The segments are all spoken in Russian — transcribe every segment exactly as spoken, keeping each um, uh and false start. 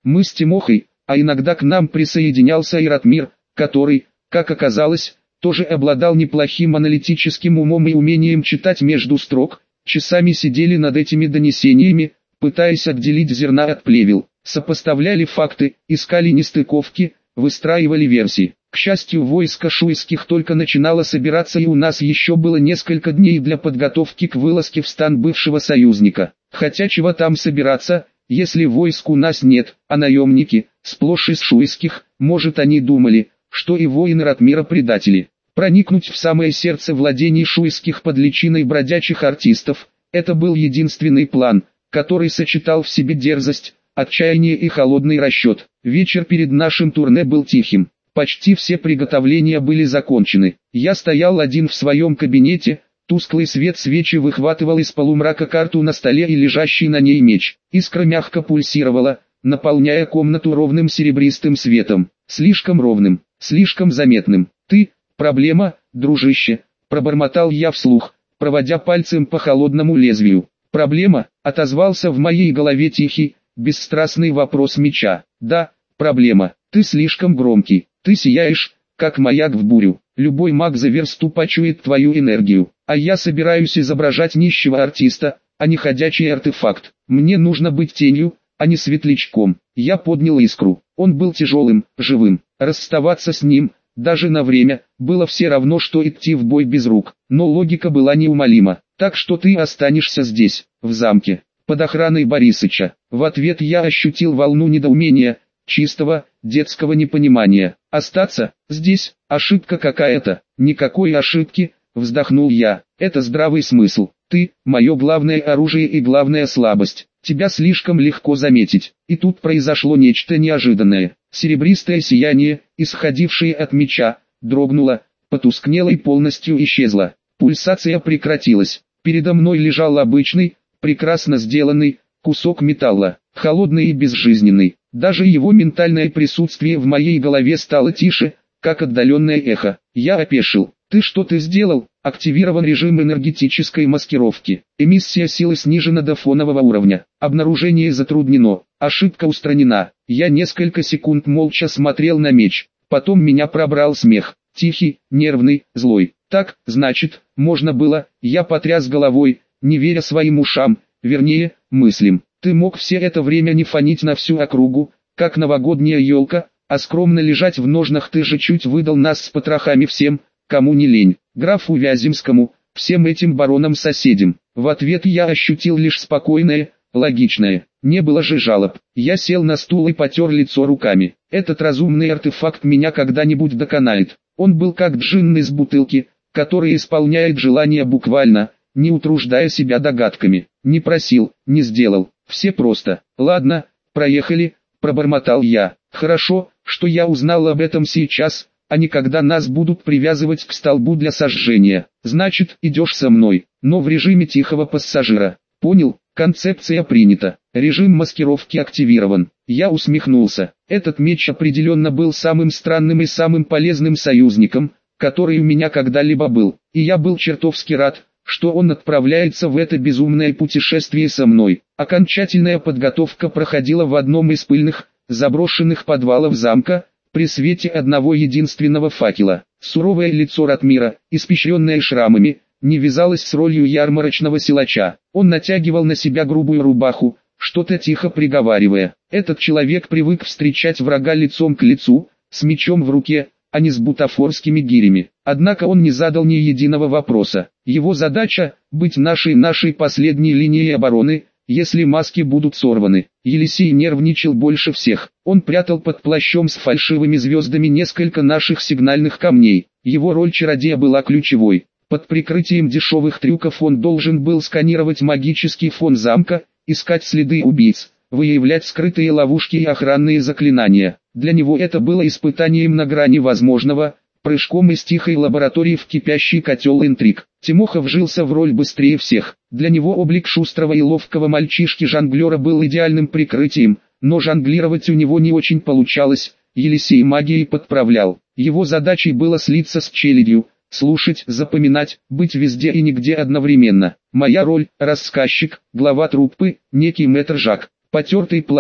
Мы с Тимохой, а иногда к нам присоединялся и Ратмир, который, как оказалось, тоже обладал неплохим аналитическим умом и умением читать между строк, часами сидели над этими донесениями, пытаясь отделить зерна от плевел, сопоставляли факты, искали нестыковки, выстраивали версии. К счастью, войско шуйских только начинало собираться, и у нас еще было несколько дней для подготовки к вылазке в стан бывшего союзника. Хотя чего там собираться, если войск у нас нет, а наемники, сплошь из шуйских, может, они думали, что и воины Ратмира предатели. Проникнуть в самое сердце владений шуйских под личиной бродячих артистов – это был единственный план, который сочетал в себе дерзость, отчаяние и холодный расчет. Вечер перед нашим турне был тихим. Почти все приготовления были закончены. Я стоял один в своем кабинете, тусклый свет свечи выхватывал из полумрака карту на столе и лежащий на ней меч. Искра мягко пульсировала, наполняя комнату ровным серебристым светом. Слишком ровным, слишком заметным. «Ты — проблема, дружище», — пробормотал я вслух, проводя пальцем по холодному лезвию. «Проблема?» — отозвался в моей голове тихий, бесстрастный вопрос меча. «Да, проблема. Ты слишком громкий. Ты сияешь, как маяк в бурю. Любой маг за версту почует твою энергию. А я собираюсь изображать нищего артиста, а не ходячий артефакт. Мне нужно быть тенью, а не светлячком». Я поднял искру. Он был тяжелым, живым. Расставаться с ним, даже на время, было все равно, что идти в бой без рук. Но логика была неумолима. «Так что ты останешься здесь, в замке, под охраной Борисыча». В ответ я ощутил волну недоумения, чистого, детского непонимания. «Остаться? Здесь? Ошибка какая-то». «Никакой ошибки», вздохнул я. «Это здравый смысл. Ты – мое главное оружие и главная слабость. Тебя слишком легко заметить». И тут произошло нечто неожиданное. Серебристое сияние, исходившее от меча, дрогнуло, потускнело и полностью исчезло. Пульсация прекратилась. Передо мной лежал обычный, прекрасно сделанный, кусок металла, холодный и безжизненный. Даже его ментальное присутствие в моей голове стало тише, как отдаленное эхо. Я опешил. «Ты что-то сделал?» Активирован режим энергетической маскировки. Эмиссия силы снижена до фонового уровня. Обнаружение затруднено. Ошибка устранена. Я несколько секунд молча смотрел на меч. Потом меня пробрал смех. Тихий, нервный, злой. «Так, значит, можно было?» Я потряс головой, не веря своим ушам, вернее, мыслям. «Ты мог все это время не фонить на всю округу, как новогодняя елка, а скромно лежать в ножнах. Ты же чуть выдал нас с потрохами всем, кому не лень, графу Вяземскому, всем этим баронам-соседям». В ответ я ощутил лишь спокойное, логичное. Не было же жалоб. Я сел на стул и потер лицо руками. Этот разумный артефакт меня когда-нибудь доконает. Он был как джинн из бутылки, который исполняет желания буквально, не утруждая себя догадками. Не просил, не сделал. Все просто. «Ладно, проехали», пробормотал я. «Хорошо, что я узнал об этом сейчас, а не когда нас будут привязывать к столбу для сожжения. Значит, идешь со мной, но в режиме тихого пассажира». «Понял, концепция принята. Режим маскировки активирован». Я усмехнулся. Этот меч определенно был самым странным и самым полезным союзником, который у меня когда-либо был. И я был чертовски рад, что он отправляется в это безумное путешествие со мной. Окончательная подготовка проходила в одном из пыльных, заброшенных подвалов замка, при свете одного единственного факела. Суровое лицо Ратмира, испещренное шрамами, не вязалось с ролью ярмарочного силача. Он натягивал на себя грубую рубаху, что-то тихо приговаривая. Этот человек привык встречать врага лицом к лицу, с мечом в руке, а не с бутафорскими гирями. Однако он не задал ни единого вопроса. Его задача – быть нашей нашей последней линией обороны, если маски будут сорваны. Елисей нервничал больше всех. Он прятал под плащом с фальшивыми звездами несколько наших сигнальных камней. Его роль чародея была ключевой. Под прикрытием дешевых трюков он должен был сканировать магический фон замка, искать следы убийц, выявлять скрытые ловушки и охранные заклинания. Для него это было испытанием на грани возможного, прыжком из тихой лаборатории в кипящий котел интриг. Тимоха вжился в роль быстрее всех. Для него облик шустрого и ловкого мальчишки-жонглера был идеальным прикрытием, но жонглировать у него не очень получалось, Елисей магией подправлял. Его задачей было слиться с челядью, слушать, запоминать, быть везде и нигде одновременно. Моя роль – рассказчик, глава труппы, некий мэтр Жак. Потертый плащ,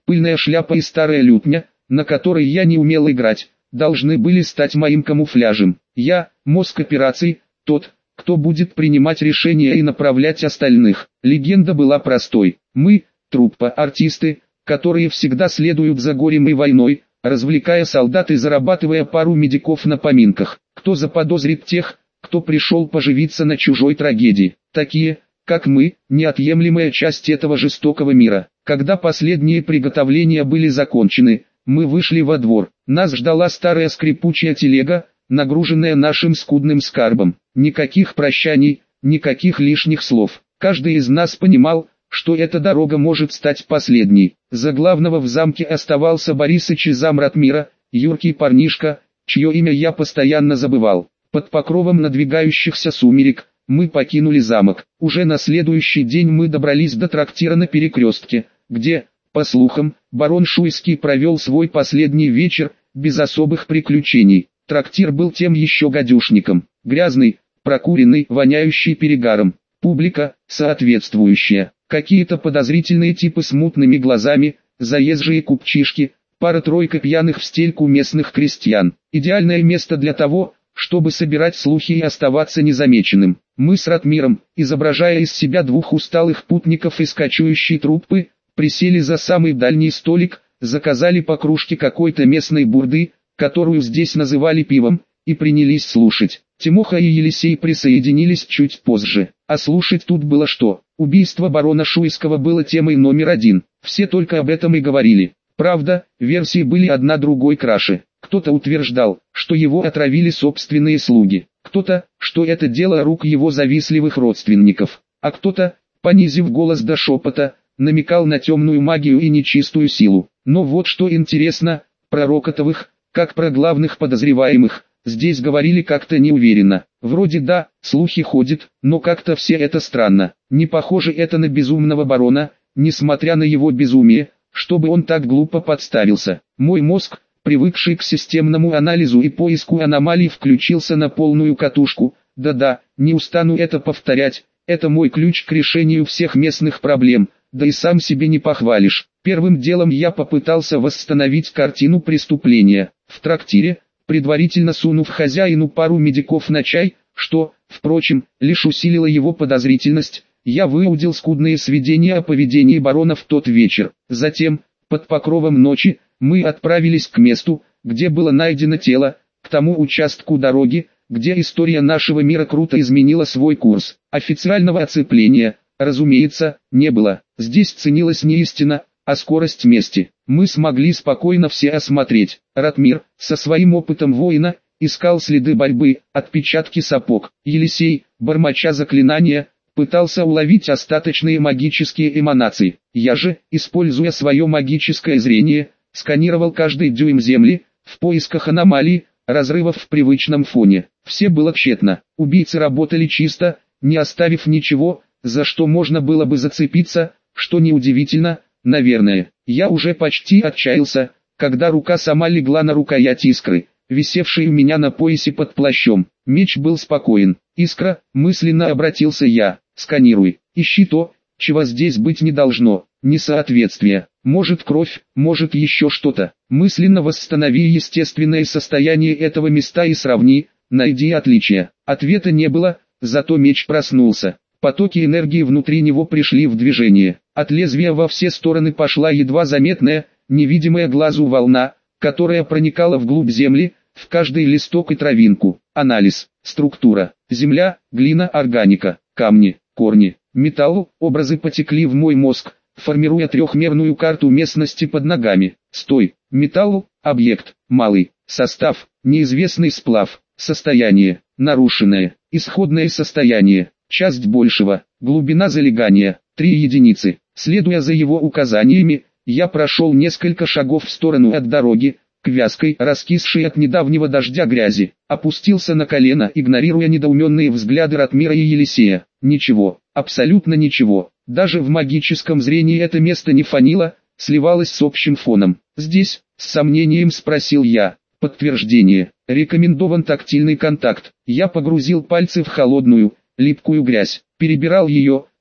Пыльная шляпа и старая лютня, на которой я не умел играть, должны были стать моим камуфляжем. Я, мозг операций, тот, кто будет принимать решения и направлять остальных. Легенда была простой. Мы, труппа, артисты, которые всегда следуют за горем и войной, развлекая солдат и зарабатывая пару медиков на поминках. Кто заподозрит тех, кто пришел поживиться на чужой трагедии? Такие, как мы, неотъемлемая часть этого жестокого мира. Когда последние приготовления были закончены, мы вышли во двор. Нас ждала старая скрипучая телега, нагруженная нашим скудным скарбом. Никаких прощаний, никаких лишних слов. Каждый из нас понимал, что эта дорога может стать последней. За главного в замке оставался Борисыч из Ратмира, юркий парнишка, чье имя я постоянно забывал. Под покровом надвигающихся сумерек, мы покинули замок. Уже на следующий день мы добрались до трактира на перекрестке, где, по слухам, барон Шуйский провел свой последний вечер, без особых приключений. Трактир был тем еще гадюшником. Грязный, прокуренный, воняющий перегаром. Публика, соответствующая. Какие-то подозрительные типы с мутными глазами, заезжие купчишки, пара-тройка пьяных в стельку местных крестьян. Идеальное место для того, чтобы собирать слухи и оставаться незамеченным. Мы с Ратмиром, изображая из себя двух усталых путников из кочующей труппы, присели за самый дальний столик, заказали по кружке какой-то местной бурды, которую здесь называли пивом, и принялись слушать. Тимоха и Елисей присоединились чуть позже. А слушать тут было что? Убийство барона Шуйского было темой номер один. Все только об этом и говорили. Правда, версии были одна другой краше. Кто-то утверждал, что его отравили собственные слуги. Кто-то, что это дело рук его завистливых родственников. А кто-то, понизив голос до шепота, намекал на темную магию и нечистую силу. Но вот что интересно, про Рокотовых, как про главных подозреваемых, здесь говорили как-то неуверенно. Вроде да, слухи ходят, но как-то все это странно. Не похоже это на безумного барона, несмотря на его безумие, чтобы он так глупо подставился. Мой мозг, привыкший к системному анализу и поиску аномалий, включился на полную катушку. Да-да, не устану это повторять, это мой ключ к решению всех местных проблем, да и сам себе не похвалишь. Первым делом я попытался восстановить картину преступления. В трактире, предварительно сунув хозяину пару медиков на чай, что, впрочем, лишь усилило его подозрительность, я выудил скудные сведения о поведении барона в тот вечер. Затем, под покровом ночи, мы отправились к месту, где было найдено тело, к тому участку дороги, где история нашего мира круто изменила свой курс. Официального оцепления, разумеется, не было. Здесь ценилась не истина, а скорость мести. Мы смогли спокойно все осмотреть. Ратмир, со своим опытом воина, искал следы борьбы, отпечатки сапог. Елисей, бормоча заклинания, пытался уловить остаточные магические эманации. Я же, используя свое магическое зрение, сканировал каждый дюйм земли, в поисках аномалий, разрывов в привычном фоне. Все было тщетно. Убийцы работали чисто, не оставив ничего, за что можно было бы зацепиться, что неудивительно, наверное. Я уже почти отчаялся, когда рука сама легла на рукоять искры, висевшей у меня на поясе под плащом. Меч был спокоен. «Искра», мысленно обратился я, — «сканируй, ищи то, чего здесь быть не должно, несоответствие, может кровь, может еще что-то. Мысленно восстанови естественное состояние этого места и сравни, найди отличия». Ответа не было, зато меч проснулся. Потоки энергии внутри него пришли в движение. От лезвия во все стороны пошла едва заметная, невидимая глазу волна, которая проникала вглубь земли, в каждый листок и травинку. Анализ, структура, земля, глина, органика, камни, корни, металл. Образы потекли в мой мозг, формируя трехмерную карту местности под ногами. Стой, металл, объект, малый, состав, неизвестный сплав, состояние, нарушенное, исходное состояние, часть большего, глубина залегания, три единицы. Следуя за его указаниями, я прошел несколько шагов в сторону от дороги, к вязкой, раскисшей от недавнего дождя грязи, опустился на колено, игнорируя недоуменные взгляды Ратмира и Елисея. Ничего, абсолютно ничего, даже в магическом зрении это место не фанило, сливалось с общим фоном. «Здесь?» — с сомнением спросил я. Подтверждение. Рекомендован тактильный контакт. Я погрузил пальцы в холодную, липкую грязь, перебирал ее,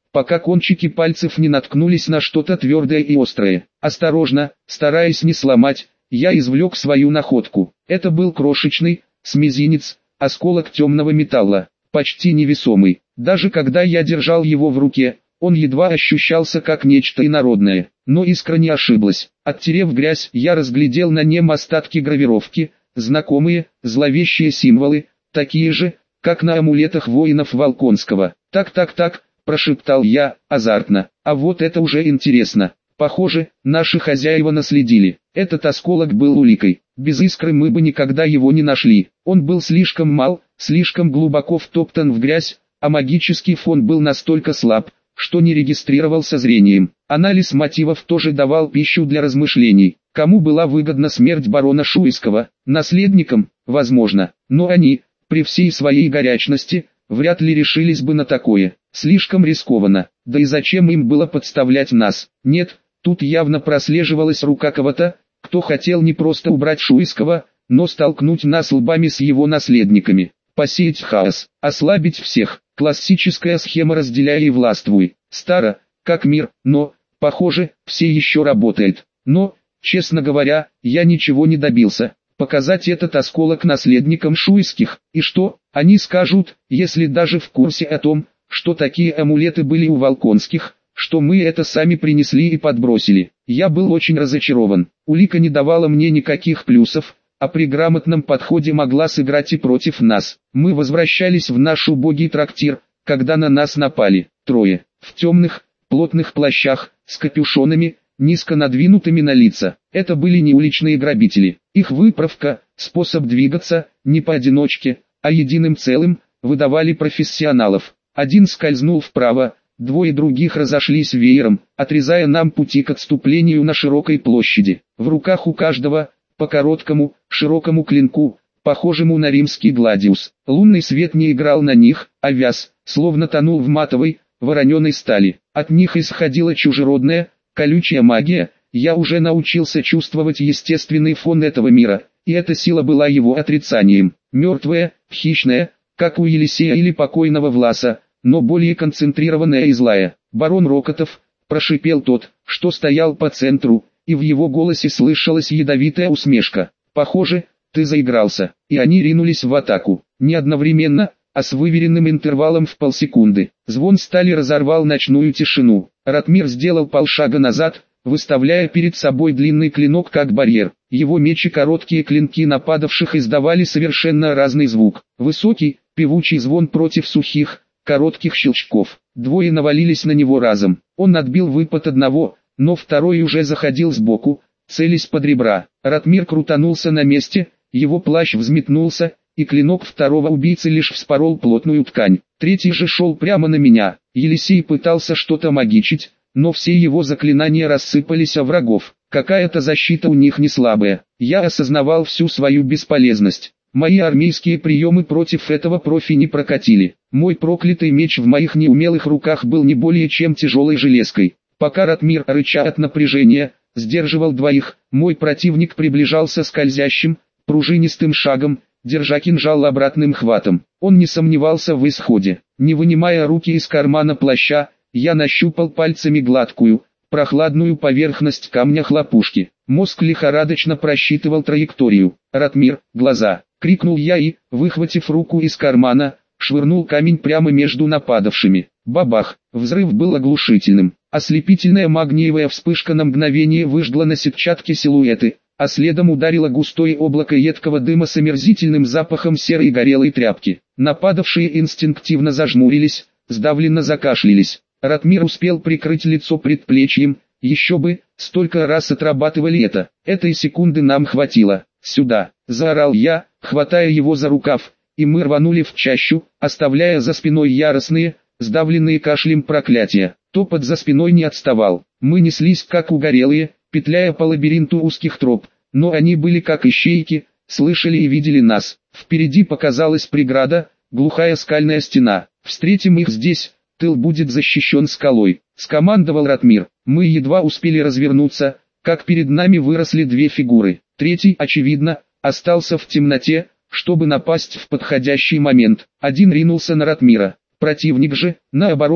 пока кончики пальцев не наткнулись на что-то твердое и острое. Осторожно, стараясь не сломать, я извлек свою находку. Это был крошечный, с мизинец, осколок темного металла, почти невесомый. Даже когда я держал его в руке, он едва ощущался как нечто инородное. Но искра не ошиблась. Оттерев грязь, я разглядел на нем остатки гравировки, знакомые, зловещие символы, такие же, как на амулетах воинов Волконского. «Так-так-так», – прошептал я, азартно, – «а вот это уже интересно. Похоже, наши хозяева наследили. Этот осколок был уликой. Без искры мы бы никогда его не нашли. Он был слишком мал, слишком глубоко втоптан в грязь, а магический фон был настолько слаб, что не регистрировался зрением. Анализ мотивов тоже давал пищу для размышлений. Кому была выгодна смерть барона Шуйского? Наследникам, возможно, но они, при всей своей горячности, вряд ли решились бы на такое. Слишком рискованно. Да и зачем им было подставлять нас? Нет, тут явно прослеживалась рука кого-то, кто хотел не просто убрать Шуйского, но столкнуть нас лбами с его наследниками. Посеять хаос, ослабить всех. Классическая схема «разделяй и властвуй». Старо, как мир, но, похоже, все еще работает. Но, честно говоря, я ничего не добился. Показать этот осколок наследникам Шуйских, и что, они скажут, если даже в курсе о том, что такие амулеты были у Волконских, что мы это сами принесли и подбросили. Я был очень разочарован. Улика не давала мне никаких плюсов, а при грамотном подходе могла сыграть и против нас. Мы возвращались в наш убогий трактир, когда на нас напали. Трое, в темных, плотных плащах, с капюшонами, низко надвинутыми на лица. Это были не уличные грабители. Их выправка, способ двигаться, не поодиночке, а единым целым, выдавали профессионалов. Один скользнул вправо, двое других разошлись веером, отрезая нам пути к отступлению на широкой площади. В руках у каждого, по короткому, широкому клинку, похожему на римский гладиус. Лунный свет не играл на них, а вяз, словно тонул в матовой, вороненой стали. От них исходила чужеродная, колючая магия. Я уже научился чувствовать естественный фон этого мира, и эта сила была его отрицанием. Мертвая, хищная, как у Елисея или покойного Власа, но более концентрированная и злая. «Барон Рокотов», – прошипел тот, что стоял по центру, и в его голосе слышалась ядовитая усмешка. «Похоже, ты заигрался». И они ринулись в атаку. Не одновременно, а с выверенным интервалом в полсекунды. Звон стали разорвал ночную тишину. Ратмир сделал полшага назад, выставляя перед собой длинный клинок как барьер. Его меч и короткие клинки нападавших издавали совершенно разный звук. Высокий, певучий звон против сухих, коротких щелчков. Двое навалились на него разом. Он отбил выпад одного, но второй уже заходил сбоку, целясь под ребра. Ратмир крутанулся на месте, его плащ взметнулся, и клинок второго убийцы лишь вспорол плотную ткань. Третий же шел прямо на меня. Елисей пытался что-то магичить, но все его заклинания рассыпались о врагов. Какая-то защита у них не слабая. Я осознавал всю свою бесполезность. Мои армейские приемы против этого профи не прокатили. Мой проклятый меч в моих неумелых руках был не более чем тяжелой железкой. Пока Ратмир, рыча от напряжения, сдерживал двоих, мой противник приближался скользящим, пружинистым шагом, держа кинжал обратным хватом. Он не сомневался в исходе. Не вынимая руки из кармана плаща, я нащупал пальцами гладкую, прохладную поверхность камня хлопушки. Мозг лихорадочно просчитывал траекторию. «Ратмир, глаза!» — крикнул я и, выхватив руку из кармана, швырнул камень прямо между нападавшими. Бабах! Взрыв был оглушительным. Ослепительная магниевая вспышка на мгновение выжгла на сетчатке силуэты, а следом ударило густое облако едкого дыма с омерзительным запахом серой горелой тряпки. Нападавшие инстинктивно зажмурились, сдавленно закашлялись. Ратмир успел прикрыть лицо предплечьем, еще бы, столько раз отрабатывали это. Этой секунды нам хватило. «Сюда!» – заорал я, хватая его за рукав, и мы рванули в чащу, оставляя за спиной яростные, сдавленные кашлем проклятия. Топот за спиной не отставал. Мы неслись как угорелые, петляя по лабиринту узких троп, но они были как ищейки, слышали и видели нас. Впереди показалась преграда, глухая скальная стена. «Встретим их здесь, тыл будет защищен скалой», — скомандовал Ратмир. Мы едва успели развернуться, как перед нами выросли две фигуры. Третий, очевидно, остался в темноте, чтобы напасть в подходящий момент. Один ринулся на Ратмира. Противник же, наоборот,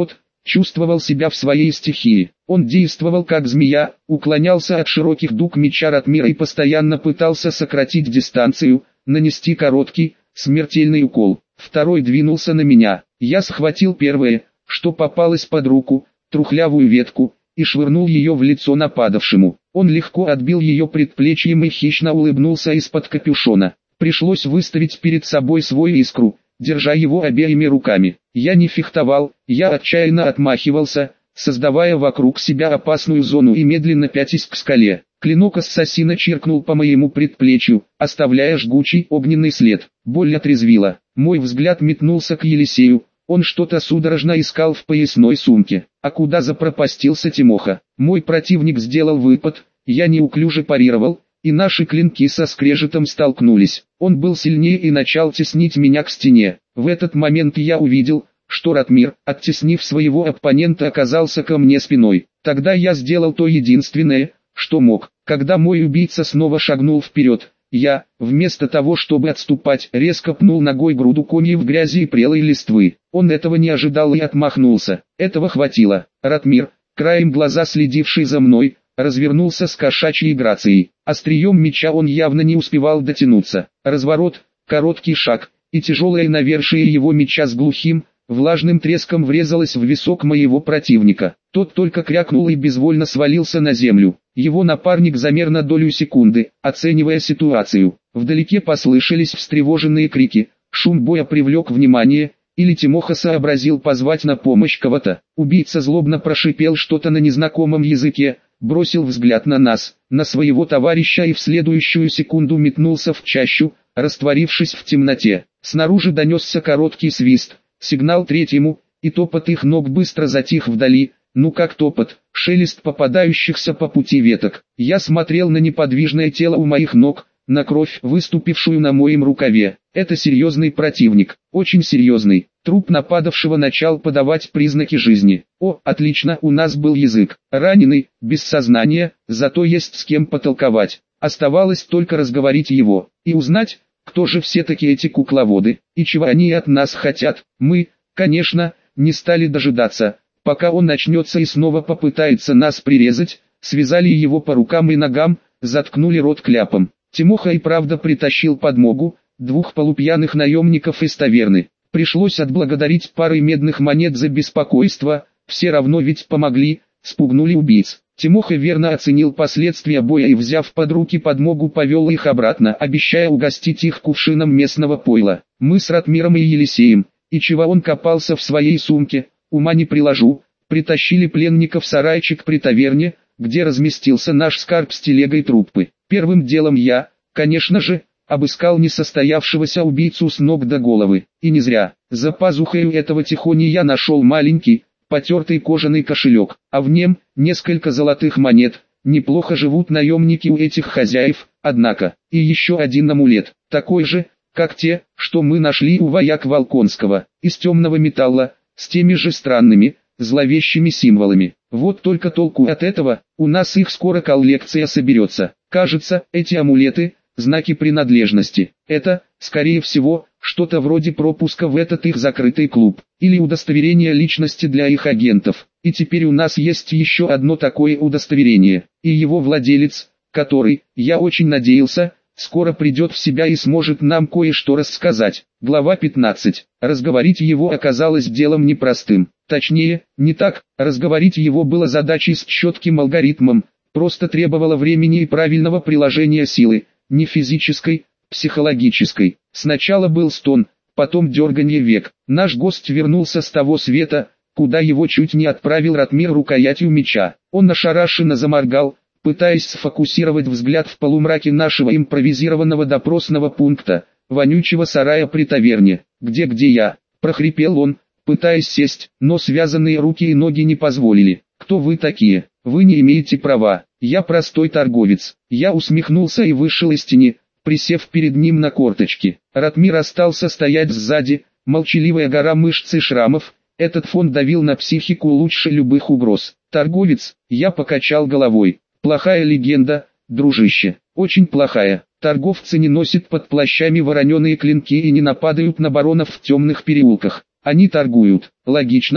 чувствовал себя в своей стихии. Он действовал как змея, уклонялся от широких дуг меча Ратмира и постоянно пытался сократить дистанцию, нанести короткий, смертельный укол. Второй двинулся на меня. Я схватил первое, что попалось под руку, трухлявую ветку, и швырнул ее в лицо нападавшему. Он легко отбил ее предплечьем и хищно улыбнулся из-под капюшона. Пришлось выставить перед собой свой искру, держа его обеими руками. Я не фехтовал, я отчаянно отмахивался, создавая вокруг себя опасную зону и медленно пятясь к скале. Клинок ассасина чиркнул по моему предплечью, оставляя жгучий огненный след. Боль отрезвила. Мой взгляд метнулся к Елисею. Он что-то судорожно искал в поясной сумке. А куда запропастился Тимоха? Мой противник сделал выпад, я неуклюже парировал, и наши клинки со скрежетом столкнулись. Он был сильнее и начал теснить меня к стене. В этот момент я увидел, что Ратмир, оттеснив своего оппонента, оказался ко мне спиной. Тогда я сделал то единственное, что мог. Когда мой убийца снова шагнул вперед, я, вместо того чтобы отступать, резко пнул ногой груду комьев грязи и прелой листвы. Он этого не ожидал и отмахнулся. Этого хватило. Ратмир, краем глаза следивший за мной, развернулся с кошачьей грацией. Острием меча он явно не успевал дотянуться. Разворот, короткий шаг, и тяжелое навершие его меча с глухим, влажным треском врезалось в висок моего противника. Тот только крякнул и безвольно свалился на землю. Его напарник замер на долю секунды, оценивая ситуацию. Вдалеке послышались встревоженные крики, шум боя привлек внимание, или Тимоха сообразил позвать на помощь кого-то. Убийца злобно прошипел что-то на незнакомом языке, бросил взгляд на нас, на своего товарища и в следующую секунду метнулся в чащу, растворившись в темноте. Снаружи донесся короткий свист, сигнал третьему, и топот их ног быстро затих вдали. Ну как топот, шелест попадающихся по пути веток. Я смотрел на неподвижное тело у моих ног, на кровь, выступившую на моем рукаве. Это серьезный противник, очень серьезный. Труп нападавшего начал подавать признаки жизни. О, отлично, у нас был язык. Раненый, без сознания, зато есть с кем потолковать. Оставалось только разговорить его, и узнать, кто же все-таки эти кукловоды, и чего они от нас хотят. Мы, конечно, не стали дожидаться, пока он начнется и снова попытается нас прирезать, связали его по рукам и ногам, заткнули рот кляпом. Тимоха и правда притащил подмогу, двух полупьяных наемников из таверны. Пришлось отблагодарить парой медных монет за беспокойство, все равно ведь помогли, спугнули убийц. Тимоха верно оценил последствия боя и, взяв под руки подмогу, повел их обратно, обещая угостить их кувшином местного пойла. Мы с Ратмиром и Елисеем, и чего он копался в своей сумке, ума не приложу, притащили пленников в сарайчик при таверне, где разместился наш скарб с телегой труппы. Первым делом я, конечно же, обыскал несостоявшегося убийцу с ног до головы. И не зря. За пазухой этого тихони я нашел маленький, потертый кожаный кошелек, а в нем несколько золотых монет. Неплохо живут наемники у этих хозяев, однако. И еще один амулет, такой же, как те, что мы нашли у вояк Волконского, из темного металла, с теми же странными, зловещими символами. Вот только толку от этого, у нас их скоро коллекция соберется. Кажется, эти амулеты – знаки принадлежности. Это, скорее всего, что-то вроде пропуска в этот их закрытый клуб, или удостоверение личности для их агентов. И теперь у нас есть еще одно такое удостоверение, и его владелец, который, я очень надеялся, скоро придет в себя и сможет нам кое-что рассказать. Глава пятнадцать. Разговорить его оказалось делом непростым. Точнее, не так, разговорить его было задачей с четким алгоритмом, просто требовало времени и правильного приложения силы, не физической, психологической. Сначала был стон, потом дерганье век. Наш гость вернулся с того света, куда его чуть не отправил Ратмир рукоятью меча. Он ошарашенно заморгал, пытаясь сфокусировать взгляд в полумраке нашего импровизированного допросного пункта, вонючего сарая при таверне. «Где-где я?» – прохрипел он, пытаясь сесть, но связанные руки и ноги не позволили. «Кто вы такие? Вы не имеете права. Я простой торговец». Я усмехнулся и вышел из тени, присев перед ним на корточки. Ратмир остался стоять сзади, молчаливая гора мышц и шрамов. Этот фон давил на психику лучше любых угроз. «Торговец», я покачал головой. «Плохая легенда, дружище, очень плохая. Торговцы не носят под плащами вороненые клинки и не нападают на баронов в темных переулках. Они торгуют». «Логично»,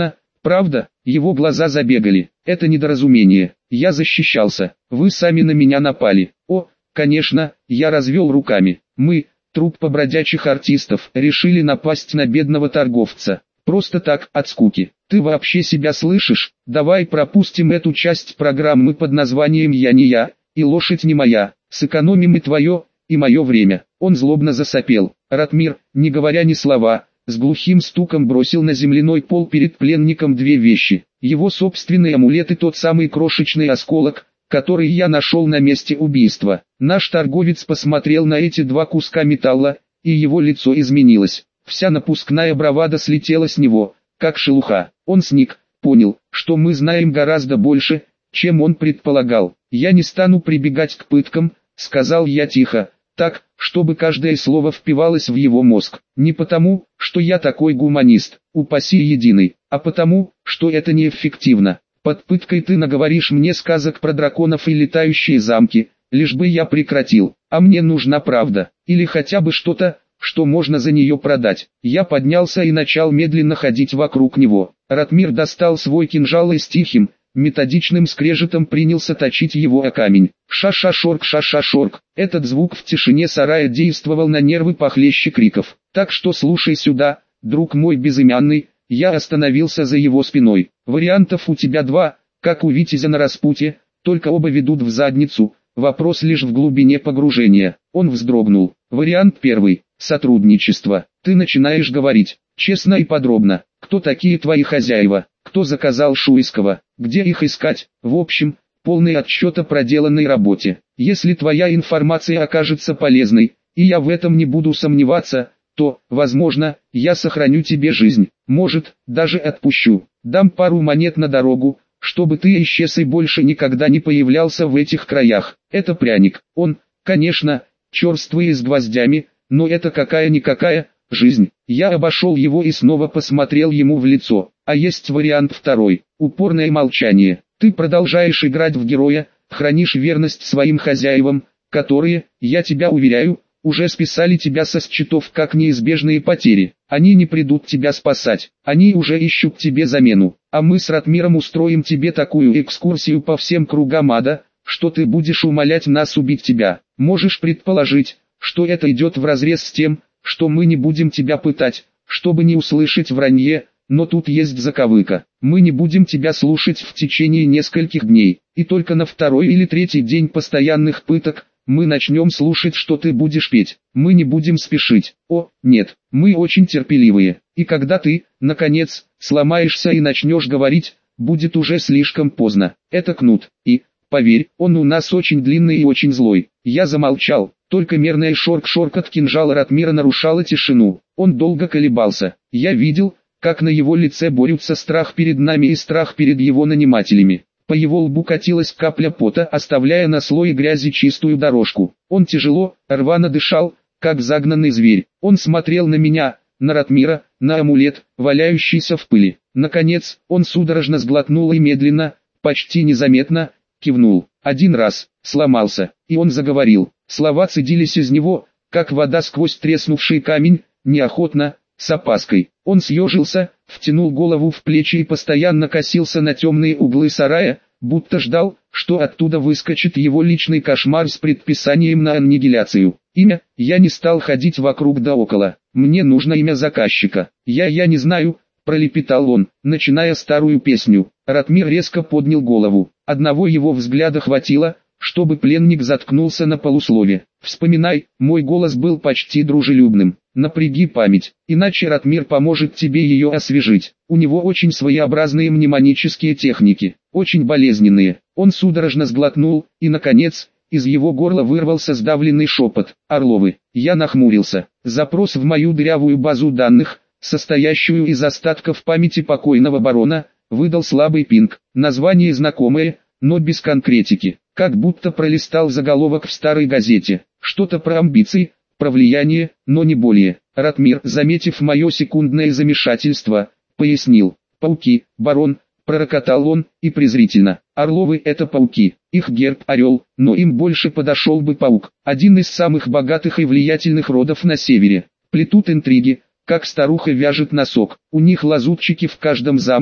Правда? Его глаза забегали. Это недоразумение. Я защищался. Вы сами на меня напали. О, конечно, я развел руками. Мы, труппа бродячих артистов, решили напасть на бедного торговца. Просто так, от скуки. Ты вообще себя слышишь? Давай пропустим эту часть программы под названием «Я не я» и «Лошадь не моя». Сэкономим и твое, и мое время. Он злобно засопел. Ратмир, не говоря ни слова, с глухим стуком бросил на земляной пол перед пленником две вещи. Его собственный амулет и тот самый крошечный осколок, который я нашел на месте убийства. Наш торговец посмотрел на эти два куска металла, и его лицо изменилось. Вся напускная бравада слетела с него, как шелуха. Он сник, понял, что мы знаем гораздо больше, чем он предполагал. «Я не стану прибегать к пыткам», — сказал я тихо, так, чтобы каждое слово впивалось в его мозг. Не потому, что я такой гуманист, упаси единый, а потому, что это неэффективно. Под пыткой ты наговоришь мне сказок про драконов и летающие замки, лишь бы я прекратил. А мне нужна правда, или хотя бы что-то, что можно за нее продать. Я поднялся и начал медленно ходить вокруг него. Ратмир достал свой кинжал и с тихим, методичным скрежетом принялся точить его о камень. Ша-ша-шорк, ша-ша-шорк. Этот звук в тишине сарая действовал на нервы похлеще криков. Так что слушай сюда, друг мой безымянный. Я остановился за его спиной. Вариантов у тебя два, как у Витязя на распутье, только оба ведут в задницу. Вопрос лишь в глубине погружения. Он вздрогнул. Вариант первый. Сотрудничество. Ты начинаешь говорить, честно и подробно, кто такие твои хозяева, кто заказал Шуйского, где их искать, в общем, полный отчет о проделанной работе. Если твоя информация окажется полезной, и я в этом не буду сомневаться, то, возможно, я сохраню тебе жизнь, может, даже отпущу. Дам пару монет на дорогу, чтобы ты исчез и больше никогда не появлялся в этих краях. Это пряник. Он, конечно, черствый и с гвоздями, но это какая-никакая жизнь. Я обошел его и снова посмотрел ему в лицо. А есть вариант второй. Упорное молчание. Ты продолжаешь играть в героя, хранишь верность своим хозяевам, которые, я тебя уверяю, уже списали тебя со счетов как неизбежные потери. Они не придут тебя спасать. Они уже ищут тебе замену. А мы с Ратмиром устроим тебе такую экскурсию по всем кругам ада, что ты будешь умолять нас убить тебя. Можешь предположить, что это идет вразрез с тем, что мы не будем тебя пытать, чтобы не услышать вранье, но тут есть заковыка. Мы не будем тебя слушать в течение нескольких дней, и только на второй или третий день постоянных пыток, мы начнем слушать, что ты будешь петь. Мы не будем спешить. О, нет, мы очень терпеливые, и когда ты, наконец, сломаешься и начнешь говорить, будет уже слишком поздно. Это кнут, и, поверь, он у нас очень длинный и очень злой. Я замолчал. Только мерное шорк-шорк от кинжала Ратмира нарушало тишину. Он долго колебался. Я видел, как на его лице борются страх перед нами и страх перед его нанимателями. По его лбу катилась капля пота, оставляя на слое грязи чистую дорожку. Он тяжело, рвано дышал, как загнанный зверь. Он смотрел на меня, на Ратмира, на амулет, валяющийся в пыли. Наконец, он судорожно сглотнул и медленно, почти незаметно, кивнул. Один раз, сломался, и он заговорил. Слова цедились из него, как вода сквозь треснувший камень, неохотно, с опаской. Он съежился, втянул голову в плечи и постоянно косился на темные углы сарая, будто ждал, что оттуда выскочит его личный кошмар с предписанием на аннигиляцию. Имя, я не стал ходить вокруг да около. Мне нужно имя заказчика. Я, я не знаю, пролепетал он, начиная старую песню. Ратмир резко поднял голову. Одного его взгляда хватило, чтобы пленник заткнулся на полуслове. Вспоминай, мой голос был почти дружелюбным. Напряги память, иначе Ратмир поможет тебе ее освежить. У него очень своеобразные мнемонические техники, очень болезненные. Он судорожно сглотнул, и наконец, из его горла вырвался сдавленный шепот. Орловы. Я нахмурился. Запрос в мою дырявую базу данных, состоящую из остатков памяти покойного барона, выдал слабый пинг. Название знакомое, но без конкретики. Как будто пролистал заголовок в старой газете. Что-то про амбиции, про влияние, но не более. Ратмир, заметив мое секундное замешательство, пояснил. Пауки, барон, пророкотал он, и презрительно. Орловы — это пауки, их герб — орел, но им больше подошел бы паук. Один из самых богатых и влиятельных родов на севере. Плетут интриги, как старуха вяжет носок. У них лазутчики в каждом замке,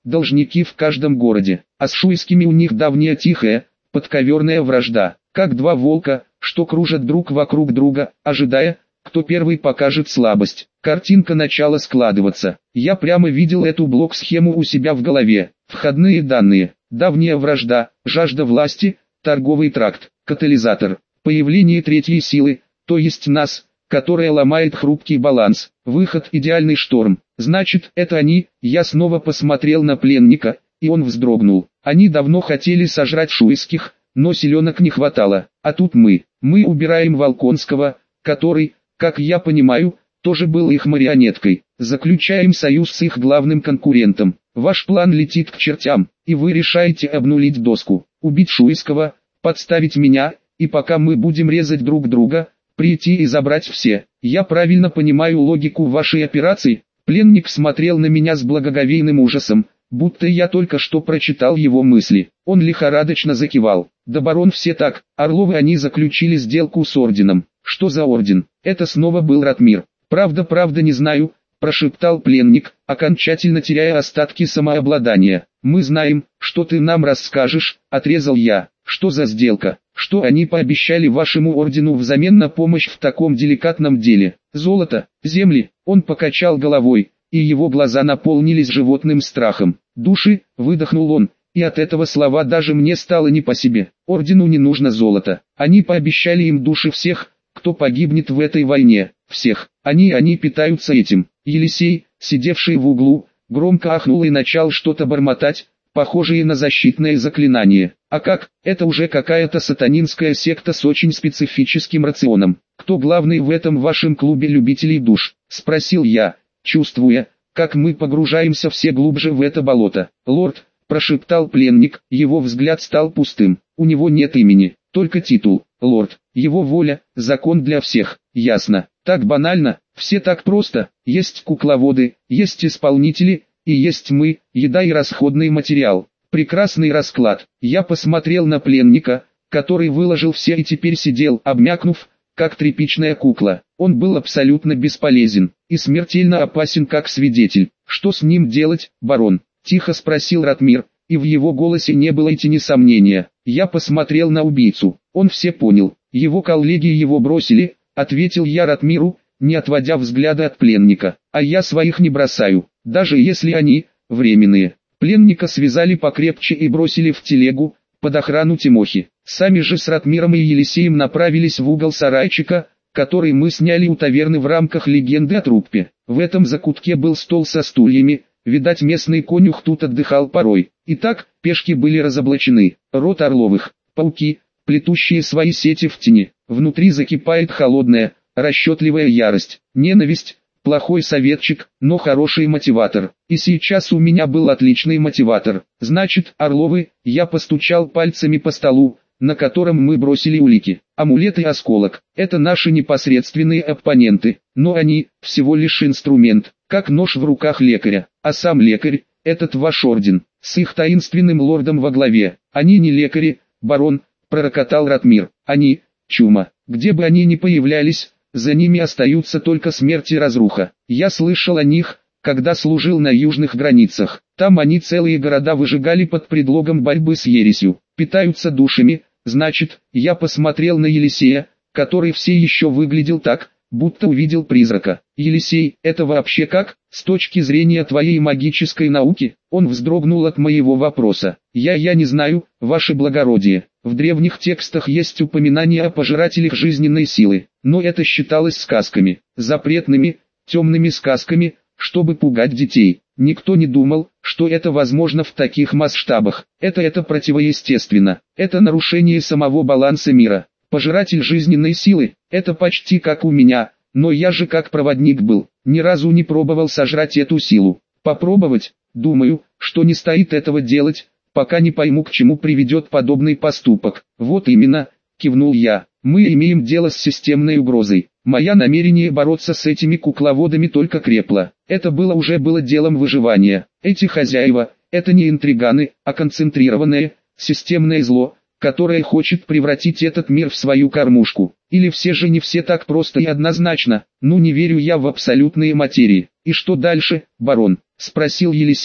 должники в каждом городе, а с шуйскими у них давняя тихая, подковерная вражда, как два волка, что кружат друг вокруг друга, ожидая, кто первый покажет слабость. Картинка начала складываться. Я прямо видел эту блок-схему у себя в голове. Входные данные, давняя вражда, жажда власти, торговый тракт, катализатор, появление третьей силы, то есть нас, которая ломает хрупкий баланс, выход идеальный шторм. Значит, это они. Я снова посмотрел на пленника, и он вздрогнул. Они давно хотели сожрать шуйских, но селенок не хватало. А тут мы, мы убираем Волконского, который, как я понимаю, тоже был их марионеткой. Заключаем союз с их главным конкурентом. Ваш план летит к чертям, и вы решаете обнулить доску, убить Шуйского, подставить меня, и пока мы будем резать друг друга, прийти и забрать все. Я правильно понимаю логику вашей операции? Пленник смотрел на меня с благоговейным ужасом, будто я только что прочитал его мысли. Он лихорадочно закивал. Да, барон, все так. Орловы, они заключили сделку с орденом. Что за орден? Это снова был Ратмир. Правда, правда не знаю, прошептал пленник, окончательно теряя остатки самообладания. Мы знаем, что ты нам расскажешь, отрезал я. Что за сделка? Что они пообещали вашему ордену взамен на помощь в таком деликатном деле? Золото, земли? Он покачал головой, и его глаза наполнились животным страхом. Души, выдохнул он, и от этого слова даже мне стало не по себе. Ордену не нужно золото. Они пообещали им души всех, кто погибнет в этой войне. Всех. Они они питаются этим. Елисей, сидевший в углу, громко ахнул и начал что-то бормотать, похожее на защитное заклинание. А как? Это уже какая-то сатанинская секта с очень специфическим рационом. Кто главный в этом вашем клубе любителей душ? Спросил я, чувствуя, как мы погружаемся все глубже в это болото. Лорд, прошептал пленник, его взгляд стал пустым. У него нет имени, только титул. Лорд, его воля, закон для всех. Ясно. Так банально, все так просто. Есть кукловоды, есть исполнители, и есть мы, еда и расходный материал. Прекрасный расклад. Я посмотрел на пленника, который выложил все и теперь сидел, обмякнув, как тряпичная кукла. Он был абсолютно бесполезен и смертельно опасен как свидетель. Что с ним делать, барон? Тихо спросил Ратмир, и в его голосе не было и тени сомнения. Я посмотрел на убийцу. Он все понял. Его коллеги его бросили, ответил я Ратмиру, не отводя взгляда от пленника. А я своих не бросаю, даже если они временные. Пленника связали покрепче и бросили в телегу, под охрану Тимохи. Сами же с Ратмиром и Елисеем направились в угол сарайчика, который мы сняли у таверны в рамках легенды о труппе. В этом закутке был стол со стульями, видать, местный конюх тут отдыхал порой. Итак, пешки были разоблачены. Род Орловых, пауки, плетущие свои сети в тени. Внутри закипает холодная, расчетливая ярость, ненависть. Плохой советчик, но хороший мотиватор. И сейчас у меня был отличный мотиватор. Значит, Орловы, я постучал пальцами по столу, на котором мы бросили улики. Амулет и осколок – это наши непосредственные оппоненты, но они – всего лишь инструмент, как нож в руках лекаря. А сам лекарь – этот ваш орден, с их таинственным лордом во главе. Они не лекари, барон, пророкотал Ратмир. Они – чума. Где бы они ни появлялись, за ними остаются только смерть и разруха. Я слышал о них, когда служил на южных границах. Там они целые города выжигали под предлогом борьбы с ересью. Питаются душами, значит, я посмотрел на Елисея, который все еще выглядел так, будто увидел призрака. Елисей, это вообще как, с точки зрения твоей магической науки? Он вздрогнул от моего вопроса. Я я не знаю, ваше благородие. В древних текстах есть упоминание о пожирателях жизненной силы, но это считалось сказками, запретными, темными сказками, чтобы пугать детей. Никто не думал, что это возможно в таких масштабах. Это это противоестественно. Это нарушение самого баланса мира. Пожиратель жизненной силы, это почти как у меня, но я же как проводник был, ни разу не пробовал сожрать эту силу. Попробовать, думаю, что не стоит этого делать, пока не пойму, к чему приведет подобный поступок. Вот именно, кивнул я, мы имеем дело с системной угрозой. Мое намерение бороться с этими кукловодами только крепло. Это было уже было делом выживания. Эти хозяева, это не интриганы, а концентрированное, системное зло, которое хочет превратить этот мир в свою кормушку. Или все же не все так просто и однозначно. Ну не верю я в абсолютные материи. И что дальше, барон? Спросил Елисей.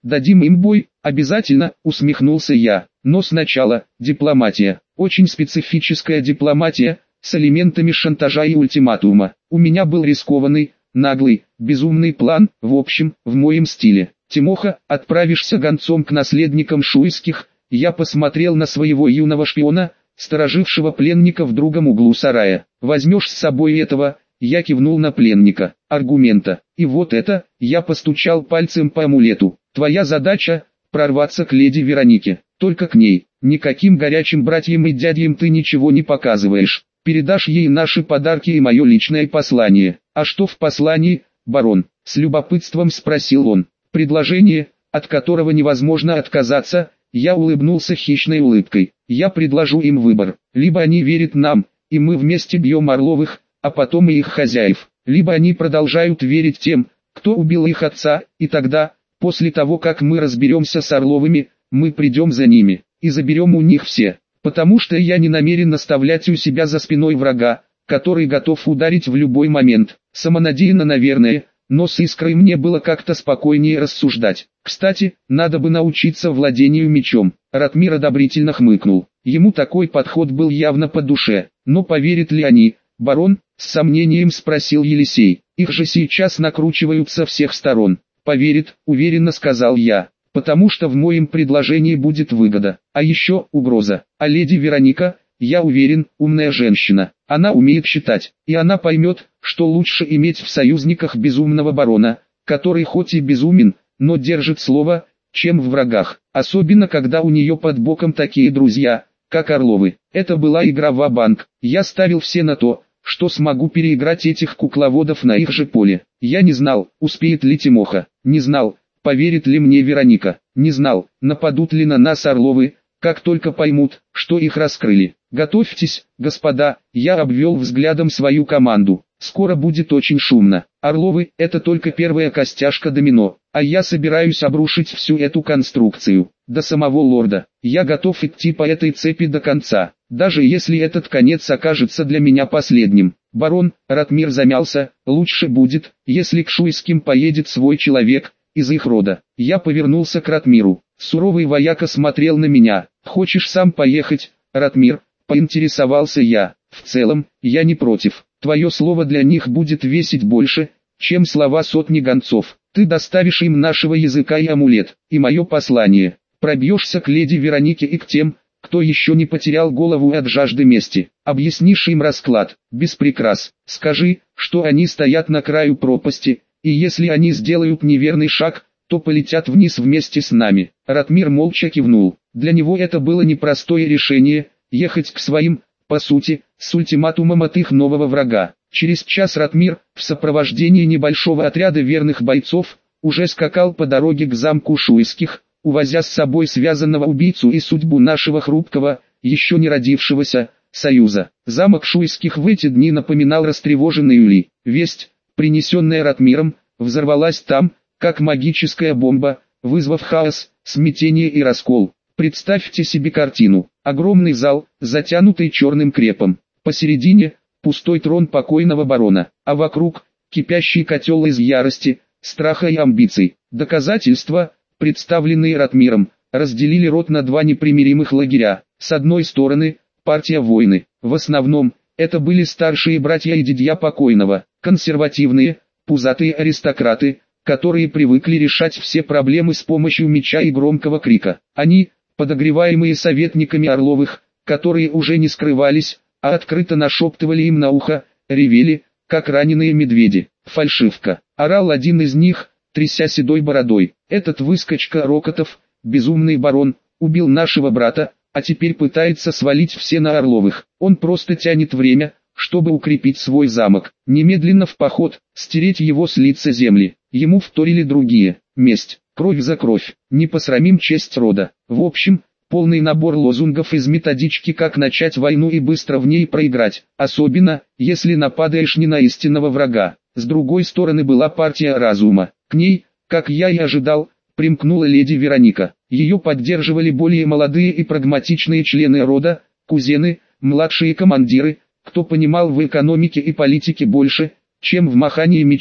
Дадим им бой, обязательно, усмехнулся я. Но сначала, дипломатия. Очень специфическая дипломатия, с элементами шантажа и ультиматума. У меня был рискованный, наглый, безумный план, в общем, в моем стиле. Тимоха, отправишься гонцом к наследникам Шуйских. Я посмотрел на своего юного шпиона, сторожившего пленника в другом углу сарая. Возьмешь с собой этого, я кивнул на пленника, аргумента. И вот это, я постучал пальцем по амулету. Твоя задача, прорваться к леди Веронике, только к ней. Никаким горячим братьям и дядям ты ничего не показываешь. Передашь ей наши подарки и мое личное послание. А что в послании, барон? С любопытством спросил он. Предложение, от которого невозможно отказаться. Я улыбнулся хищной улыбкой. Я предложу им выбор. Либо они верят нам, и мы вместе бьем Орловых, а потом и их хозяев. Либо они продолжают верить тем, кто убил их отца, и тогда, после того как мы разберемся с Орловыми, мы придем за ними, и заберем у них все. Потому что я не намерен оставлять у себя за спиной врага, который готов ударить в любой момент. Самонадеянно, наверное, но с Искрой мне было как-то спокойнее рассуждать. Кстати, надо бы научиться владению мечом. Ратмир одобрительно хмыкнул. Ему такой подход был явно по душе. Но поверят ли они, барон? С сомнением спросил Елисей. Их же сейчас накручивают со всех сторон. Поверит, уверенно сказал я. Потому что в моем предложении будет выгода. А еще угроза. А леди Вероника, я уверен, умная женщина. Она умеет считать, и она поймет, что лучше иметь в союзниках безумного барона, который хоть и безумен, но держит слово, чем в врагах. Особенно когда у нее под боком такие друзья, как Орловы. Это была игра ва-банк. Я ставил все на то, что смогу переиграть этих кукловодов на их же поле. Я не знал, успеет ли Тимоха. Не знал, поверит ли мне Вероника. Не знал, нападут ли на нас Орловы, как только поймут, что их раскрыли. Готовьтесь, господа, я обвел взглядом свою команду. Скоро будет очень шумно. Орловы – это только первая костяшка домино, а я собираюсь обрушить всю эту конструкцию, до самого лорда. Я готов идти по этой цепи до конца, даже если этот конец окажется для меня последним. Барон, Ратмир замялся, лучше будет, если к Шуйским поедет свой человек, из их рода. Я повернулся к Ратмиру. Суровый вояка смотрел на меня. «Хочешь сам поехать, Ратмир?» – поинтересовался я. «В целом, я не против. Твое слово для них будет весить больше, чем слова сотни гонцов. Ты доставишь им нашего языка и амулет, и мое послание. Пробьешься к леди Веронике и к тем, кто еще не потерял голову от жажды мести. Объяснишь им расклад, без прикрас. Скажи, что они стоят на краю пропасти, и если они сделают неверный шаг, то полетят вниз вместе с нами». Ратмир молча кивнул. Для него это было непростое решение, ехать к своим, по сути, с ультиматумом от их нового врага. Через час Ратмир, в сопровождении небольшого отряда верных бойцов, уже скакал по дороге к замку Шуйских, увозя с собой связанного убийцу и судьбу нашего хрупкого, еще не родившегося, союза. Замок Шуйских в эти дни напоминал растревоженный улей. Весть, принесенная Ратмиром, взорвалась там, как магическая бомба, вызвав хаос, смятение и раскол. Представьте себе картину. Огромный зал, затянутый черным крепом. Посередине – пустой трон покойного барона, а вокруг – кипящий котел из ярости, страха и амбиций. Доказательства, представленные Ратмиром, разделили род на два непримиримых лагеря. С одной стороны – партия войны. В основном, это были старшие братья и дядья покойного, консервативные, пузатые аристократы, которые привыкли решать все проблемы с помощью меча и громкого крика. Они, подогреваемые советниками Орловых, которые уже не скрывались, а открыто нашептывали им на ухо, ревели, как раненые медведи. «Фальшивка!» – орал один из них, тряся седой бородой. «Этот выскочка Рокотов, безумный барон, убил нашего брата, а теперь пытается свалить все на Орловых. Он просто тянет время, чтобы укрепить свой замок. Немедленно в поход, стереть его с лица земли». Ему вторили другие. Месть, кровь за кровь, не посрамим честь рода. В общем, полный набор лозунгов из методички «Как начать войну и быстро в ней проиграть», особенно, если нападаешь не на истинного врага. С другой стороны была партия разума. К ней, как я и ожидал, примкнула леди Вероника. Ее поддерживали более молодые и прагматичные члены рода, кузены, младшие командиры, кто понимал в экономике и политике больше, чем в махании мечом.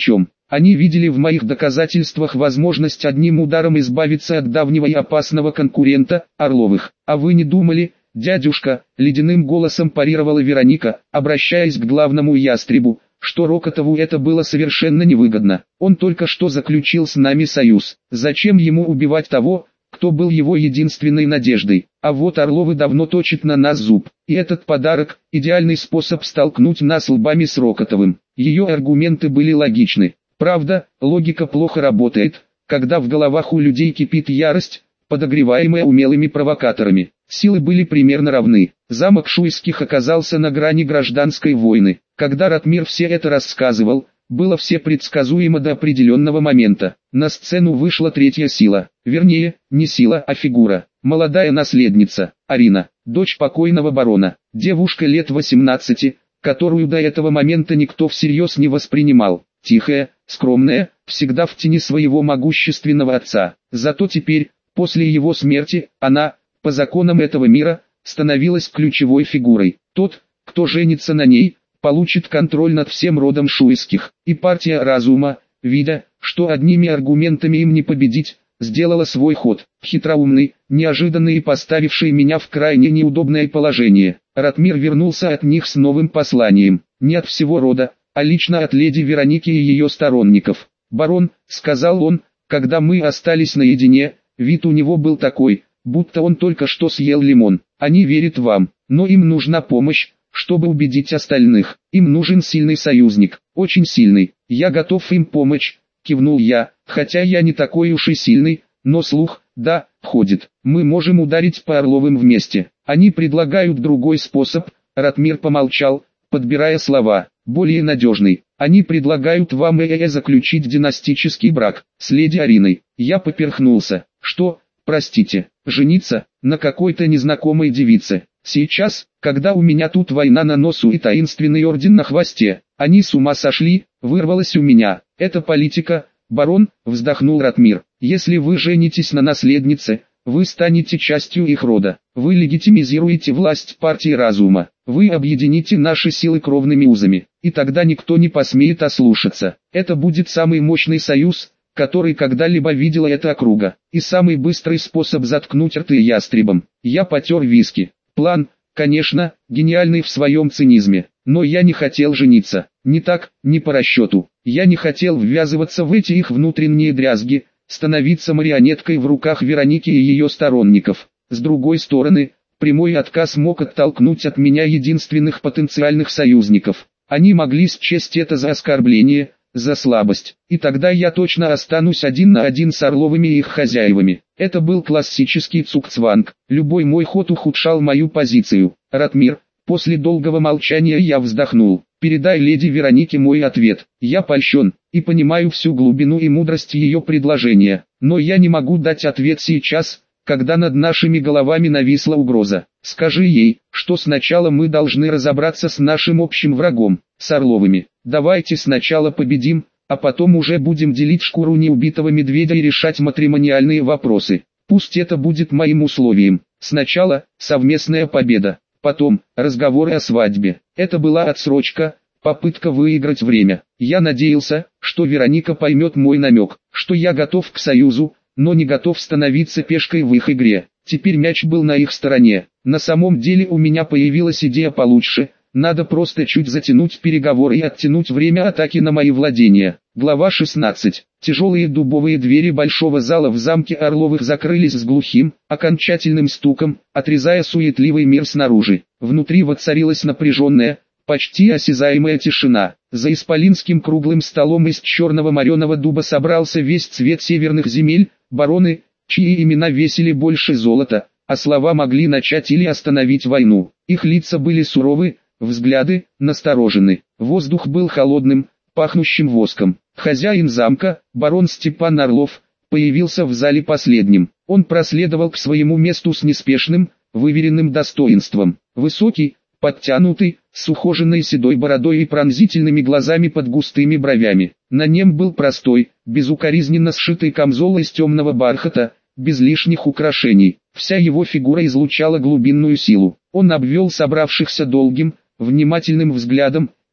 Они видели в моих доказательствах возможность одним ударом избавиться от давнего и опасного конкурента, Орловых. А вы не думали, дядюшка, ледяным голосом парировала Вероника, обращаясь к главному ястребу, что Рокотову это было совершенно невыгодно. Он только что заключил с нами союз. Зачем ему убивать того, кто был его единственной надеждой? А вот Орловы давно точат на нас зуб. И этот подарок – идеальный способ столкнуть нас лбами с Рокотовым. Ее аргументы были логичны. Правда, логика плохо работает, когда в головах у людей кипит ярость, подогреваемая умелыми провокаторами. Силы были примерно равны. Замок Шуйских оказался на грани гражданской войны. Когда Ратмир все это рассказывал, было все предсказуемо до определенного момента. На сцену вышла третья сила. Вернее, не сила, а фигура. Молодая наследница, Арина, дочь покойного барона. Девушка лет восемнадцати, которую до этого момента никто всерьез не воспринимал. Тихая, скромная, всегда в тени своего могущественного отца. Зато теперь, после его смерти, она, по законам этого мира, становилась ключевой фигурой. Тот, кто женится на ней, получит контроль над всем родом Шуйских. И партия разума, видя, что одними аргументами им не победить, сделала свой ход. Хитроумный, неожиданный и поставивший меня в крайне неудобное положение. Ратмир вернулся от них с новым посланием. Не от всего рода, а лично от леди Вероники и ее сторонников. «Барон», — сказал он, когда мы остались наедине, вид у него был такой, будто он только что съел лимон. «Они верят вам, но им нужна помощь, чтобы убедить остальных. Им нужен сильный союзник, очень сильный. Я готов им помочь», — кивнул я, «хотя я не такой уж и сильный, но слух, да, ходит. Мы можем ударить по Орловым вместе. Они предлагают другой способ», — Ратмир помолчал, подбирая слова, «более надежный. Они предлагают вам и э заключить династический брак с леди Ариной». Я поперхнулся. «Что, простите, жениться на какой-то незнакомой девице? Сейчас, когда у меня тут война на носу и таинственный орден на хвосте, они с ума сошли», — вырвалось у меня. «Это политика, барон», — вздохнул Ратмир. «Если вы женитесь на наследнице, вы станете частью их рода. Вы легитимизируете власть партии разума. Вы объедините наши силы кровными узами, и тогда никто не посмеет ослушаться. Это будет самый мощный союз, который когда-либо видела эта округа, и самый быстрый способ заткнуть рты ястребам». Я потер виски. План, конечно, гениальный в своем цинизме, но я не хотел жениться. Не так, не по расчету. Я не хотел ввязываться в эти их внутренние дрязги, становиться марионеткой в руках Вероники и ее сторонников. С другой стороны, прямой отказ мог оттолкнуть от меня единственных потенциальных союзников. Они могли счесть это за оскорбление, за слабость, и тогда я точно останусь один на один с Орловыми и их хозяевами. Это был классический цугцванг. Любой мой ход ухудшал мою позицию. «Ратмир», после долгого молчания я вздохнул, «передай леди Веронике мой ответ. Я польщен, и понимаю всю глубину и мудрость ее предложения, но я не могу дать ответ сейчас, когда над нашими головами нависла угроза. Скажи ей, что сначала мы должны разобраться с нашим общим врагом, с Орловыми. Давайте сначала победим, а потом уже будем делить шкуру неубитого медведя и решать матримониальные вопросы. Пусть это будет моим условием. Сначала совместная победа, потом разговоры о свадьбе». Это была отсрочка, попытка выиграть время. Я надеялся, что Вероника поймет мой намек, что я готов к союзу, но не готов становиться пешкой в их игре. Теперь мяч был на их стороне. На самом деле у меня появилась идея получше. Надо просто чуть затянуть переговоры и оттянуть время атаки на мои владения. Глава шестнадцать. Тяжелые дубовые двери большого зала в замке Орловых закрылись с глухим, окончательным стуком, отрезая суетливый мир снаружи. Внутри воцарилась напряженная, почти осязаемая тишина. За исполинским круглым столом из черного мореного дуба собрался весь цвет северных земель, бароны, чьи имена весили больше золота, а слова могли начать или остановить войну. Их лица были суровы, взгляды насторожены. Воздух был холодным, пахнущим воском. Хозяин замка, барон Степан Орлов, появился в зале последним. Он проследовал к своему месту с неспешным, выверенным достоинством. Высокий, подтянутый, с ухоженной седой бородой и пронзительными глазами под густыми бровями. На нем был простой, безукоризненно сшитый камзол из темного бархата, без лишних украшений. Вся его фигура излучала глубинную силу. Он обвел собравшихся долгим, внимательным взглядом,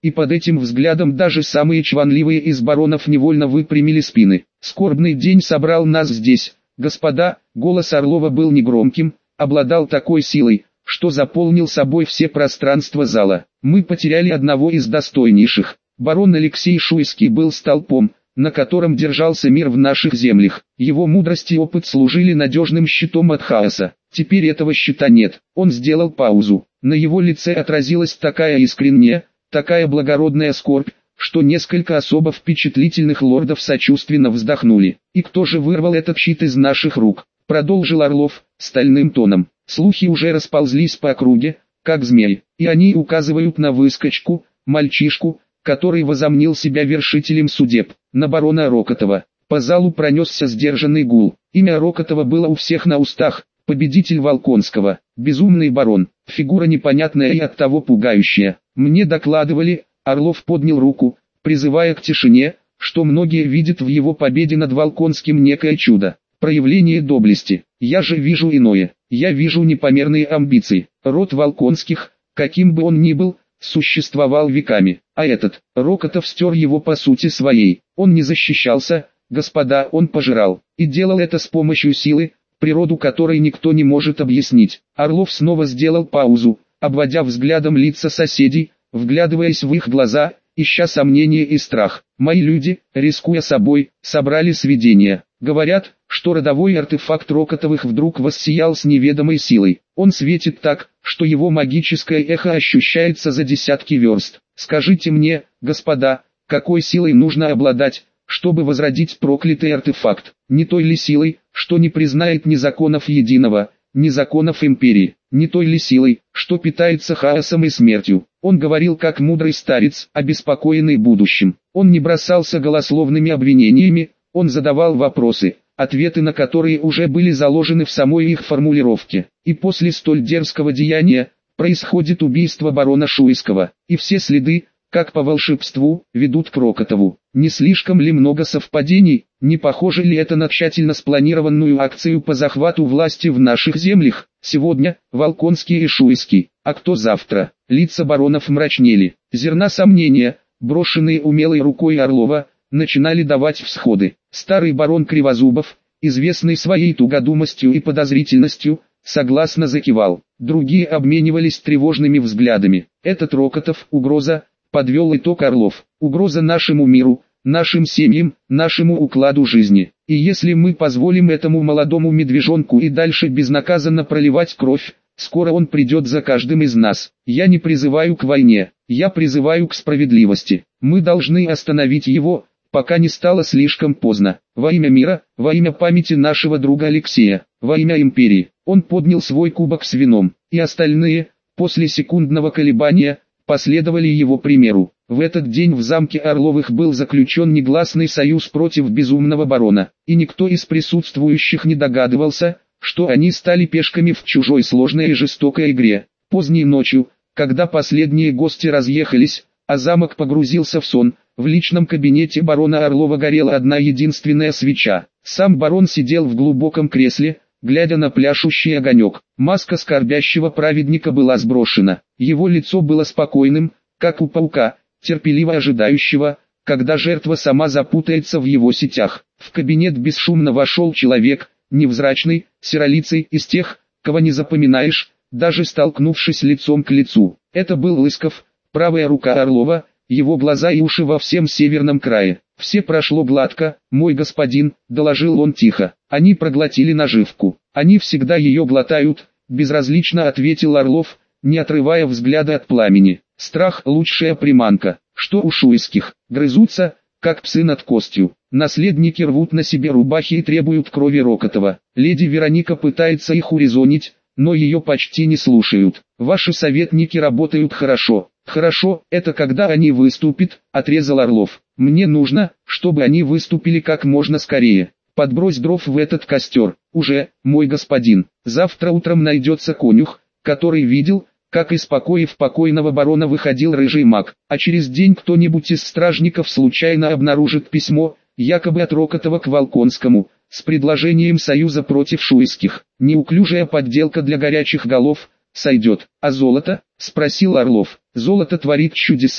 и под этим взглядом даже самые чванливые из баронов невольно выпрямили спины. «Скорбный день собрал нас здесь, господа», голос Орлова был негромким, обладал такой силой, что заполнил собой все пространства зала. «Мы потеряли одного из достойнейших». Барон Алексей Шуйский был столпом, на котором держался мир в наших землях. Его мудрость и опыт служили надежным щитом от хаоса. Теперь этого щита нет. Он сделал паузу. На его лице отразилась такая искренняя, такая благородная скорбь, что несколько особо впечатлительных лордов сочувственно вздохнули. «И кто же вырвал этот щит из наших рук?» — продолжил Орлов, стальным тоном. «Слухи уже расползлись по округе, как змеи, и они указывают на выскочку, мальчишку, который возомнил себя вершителем судеб, на барона Рокотова». По залу пронесся сдержанный гул. Имя Рокотова было у всех на устах. Победитель Волконского, безумный барон, фигура непонятная и оттого пугающая. Мне докладывали, Орлов поднял руку, призывая к тишине, что многие видят в его победе над Волконским некое чудо, проявление доблести. Я же вижу иное, я вижу непомерные амбиции. Род Волконских, каким бы он ни был, существовал веками, а этот, Рокотов, стер его по сути своей. Он не защищался, господа, он пожирал, и делал это с помощью силы, природу которой никто не может объяснить. Орлов снова сделал паузу, обводя взглядом лица соседей, вглядываясь в их глаза, ища сомнения и страх. «Мои люди, рискуя собой, собрали сведения. Говорят, что родовой артефакт Рокотовых вдруг воссиял с неведомой силой. Он светит так, что его магическое эхо ощущается за десятки верст. Скажите мне, господа, какой силой нужно обладать, чтобы возродить проклятый артефакт? Не той ли силой, что не признает ни законов единого, ни законов империи, не той ли силой, что питается хаосом и смертью?» Он говорил как мудрый старец, обеспокоенный будущим. Он не бросался голословными обвинениями, он задавал вопросы, ответы на которые уже были заложены в самой их формулировке. И после столь дерзкого деяния, происходит убийство барона Шуйского, и все следы, как по волшебству, ведут к Рокотову. Не слишком ли много совпадений, не похоже ли это на тщательно спланированную акцию по захвату власти в наших землях? Сегодня Волконский и Шуйский, а кто завтра? Лица баронов мрачнели. Зерна сомнения, брошенные умелой рукой Орлова, начинали давать всходы. Старый барон Кривозубов, известный своей тугодумостью и подозрительностью, согласно закивал. Другие обменивались тревожными взглядами. Этот Рокотов, угроза, подвел итог Орлов. Угроза нашему миру, нашим семьям, нашему укладу жизни. И если мы позволим этому молодому медвежонку и дальше безнаказанно проливать кровь, скоро он придет за каждым из нас. Я не призываю к войне, я призываю к справедливости. Мы должны остановить его, пока не стало слишком поздно. Во имя мира, во имя памяти нашего друга Алексея, во имя империи. Он поднял свой кубок с вином, и остальные, после секундного колебания, последовали его примеру. В этот день в замке Орловых был заключен негласный союз против безумного барона, и никто из присутствующих не догадывался, что они стали пешками в чужой сложной и жестокой игре. Поздней ночью, когда последние гости разъехались, а замок погрузился в сон, в личном кабинете барона Орлова горела одна единственная свеча. Сам барон сидел в глубоком кресле, глядя на пляшущий огонек. Маска скорбящего праведника была сброшена. Его лицо было спокойным, как у паука, терпеливо ожидающего, когда жертва сама запутается в его сетях. В кабинет бесшумно вошел человек, невзрачный, серолицый, из тех, кого не запоминаешь, даже столкнувшись лицом к лицу. Это был Лысков, правая рука Орлова, его глаза и уши во всем северном крае. «Все прошло гладко, мой господин», — доложил он тихо. «Они проглотили наживку. Они всегда ее глотают», — безразлично ответил Орлов, не отрывая взгляда от пламени. «Страх — лучшая приманка. Что у Шуйских? Грызутся, как псы над костью. Наследники рвут на себе рубахи и требуют крови Рокотова. Леди Вероника пытается их урезонить, но ее почти не слушают. Ваши советники работают хорошо». «Хорошо, это когда они выступят», — отрезал Орлов. «Мне нужно, чтобы они выступили как можно скорее. Подбрось дров в этот костер, уже, мой господин. Завтра утром найдется конюх, который видел, как из покоев покойного барона выходил рыжий маг, а через день кто-нибудь из стражников случайно обнаружит письмо, якобы от Рокотова к Волконскому, с предложением союза против Шуйских. Неуклюжая подделка для горячих голов, сойдет. А золото?» — спросил Орлов. «Золото творит чудеса»,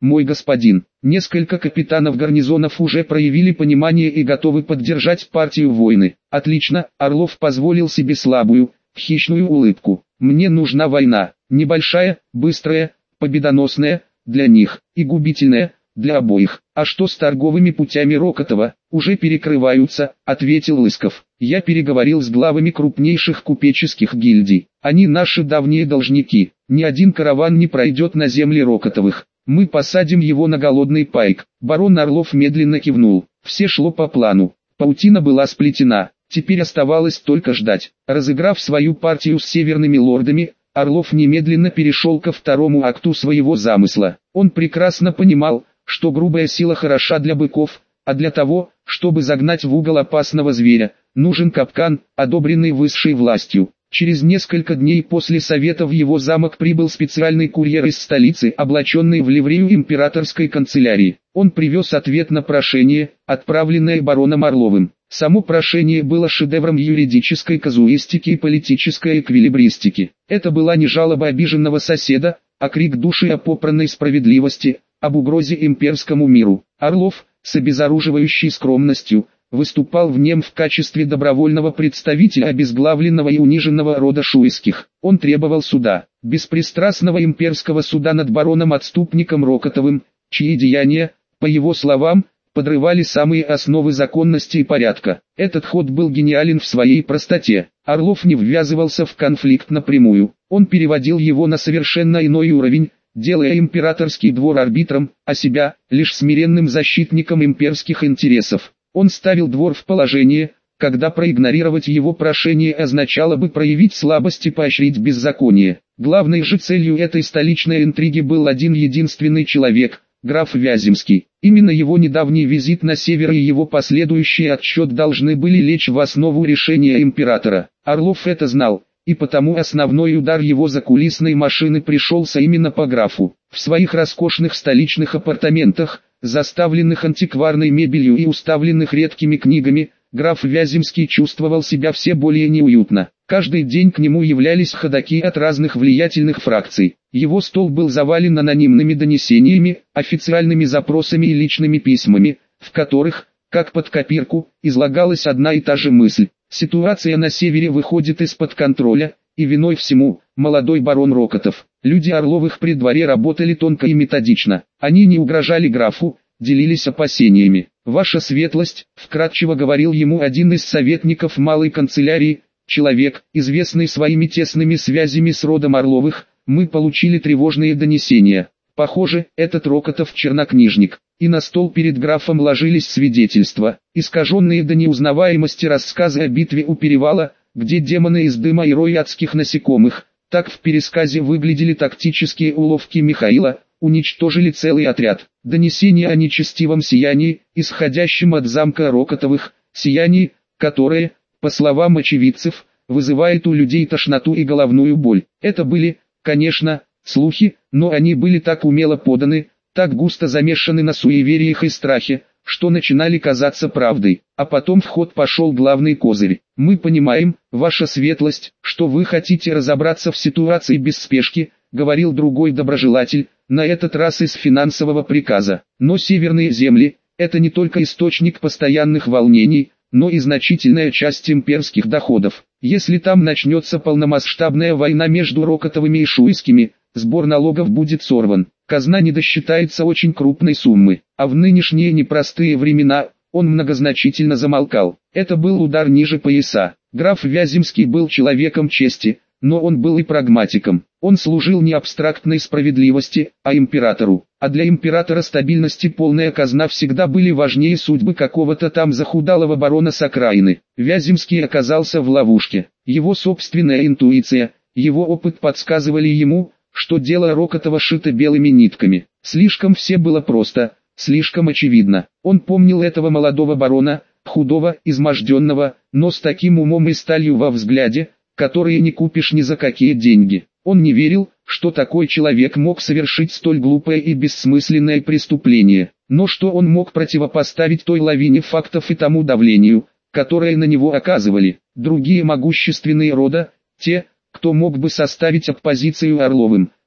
мой господин. Несколько капитанов гарнизонов уже проявили понимание и готовы поддержать партию войны. Отлично, Орлов позволил себе слабую, хищную улыбку. Мне нужна война, небольшая, быстрая, победоносная, для них, и губительная, для обоих. А что с торговыми путями Рокотова? Уже перекрываются, ответил Лысков. Я переговорил с главами крупнейших купеческих гильдий. Они наши давние должники. Ни один караван не пройдет на земли Рокотовых. Мы посадим его на голодный пайк. Барон Орлов медленно кивнул. Все шло по плану. Паутина была сплетена. Теперь оставалось только ждать. Разыграв свою партию с северными лордами, Орлов немедленно перешел ко второму акту своего замысла. Он прекрасно понимал, что грубая сила хороша для быков, а для того, чтобы загнать в угол опасного зверя, нужен капкан, одобренный высшей властью. Через несколько дней после совета в его замок прибыл специальный курьер из столицы, облаченный в ливрею императорской канцелярии. Он привез ответ на прошение, отправленное бароном Орловым. Само прошение было шедевром юридической казуистики и политической эквилибристики. Это была не жалоба обиженного соседа, а крик души о попранной справедливости, об угрозе имперскому миру. Орлов, с обезоруживающей скромностью, выступал в нем в качестве добровольного представителя обезглавленного и униженного рода Шуйских. Он требовал суда, беспристрастного имперского суда над бароном-отступником Рокотовым, чьи деяния, по его словам, подрывали самые основы законности и порядка. Этот ход был гениален в своей простоте. Орлов не ввязывался в конфликт напрямую, он переводил его на совершенно иной уровень, делая императорский двор арбитром, а себя лишь смиренным защитником имперских интересов. Он ставил двор в положение, когда проигнорировать его прошение означало бы проявить слабость и поощрить беззаконие. Главной же целью этой столичной интриги был один единственный человек – граф Вяземский. Именно его недавний визит на север и его последующий отчет должны были лечь в основу решения императора. Орлов это знал, и потому основной удар его закулисной машины пришелся именно по графу. В своих роскошных столичных апартаментах, заставленных антикварной мебелью и уставленных редкими книгами, граф Вяземский чувствовал себя все более неуютно. Каждый день к нему являлись ходаки от разных влиятельных фракций. Его стол был завален анонимными донесениями, официальными запросами и личными письмами, в которых, как под копирку, излагалась одна и та же мысль. Ситуация на севере выходит из-под контроля, и виной всему – молодой барон Рокотов. Люди Орловых при дворе работали тонко и методично. Они не угрожали графу, делились опасениями. «Ваша светлость», – вкратчиво говорил ему один из советников малой канцелярии, человек, известный своими тесными связями с родом Орловых, мы получили тревожные донесения. Похоже, этот Рокотов чернокнижник. И на стол перед графом ложились свидетельства, искаженные до неузнаваемости рассказы о битве у перевала, где демоны из дыма и рой адских насекомых, так в пересказе выглядели тактические уловки Михаила, уничтожили целый отряд. Донесение о нечестивом сиянии, исходящем от замка Рокотовых, сиянии, которое, по словам очевидцев, вызывает у людей тошноту и головную боль. Это были, конечно, слухи, но они были так умело поданы, так густо замешаны на суевериях и страхе, что начинали казаться правдой. А потом в ход пошел главный козырь. «Мы понимаем, ваша светлость, что вы хотите разобраться в ситуации без спешки», говорил другой доброжелатель, на этот раз из финансового приказа. «Но северные земли – это не только источник постоянных волнений, но и значительная часть имперских доходов. Если там начнется полномасштабная война между Рокотовыми и Шуйскими, сбор налогов будет сорван. Казна не досчитается очень крупной суммы, а в нынешние непростые времена, он многозначительно замолкал. Это был удар ниже пояса. Граф Вяземский был человеком чести, но он был и прагматиком. Он служил не абстрактной справедливости, а императору. А для императора стабильность и полная казна всегда были важнее судьбы какого-то там захудалого барона с окраины. Вяземский оказался в ловушке. Его собственная интуиция, его опыт подсказывали ему, что дело Рокотова шито белыми нитками. Слишком все было просто, слишком очевидно. Он помнил этого молодого барона, худого, изможденного, но с таким умом и сталью во взгляде, которые не купишь ни за какие деньги. Он не верил, что такой человек мог совершить столь глупое и бессмысленное преступление. Но что он мог противопоставить той лавине фактов и тому давлению, которое на него оказывали другие могущественные рода, те, кто мог бы составить оппозицию Орловым,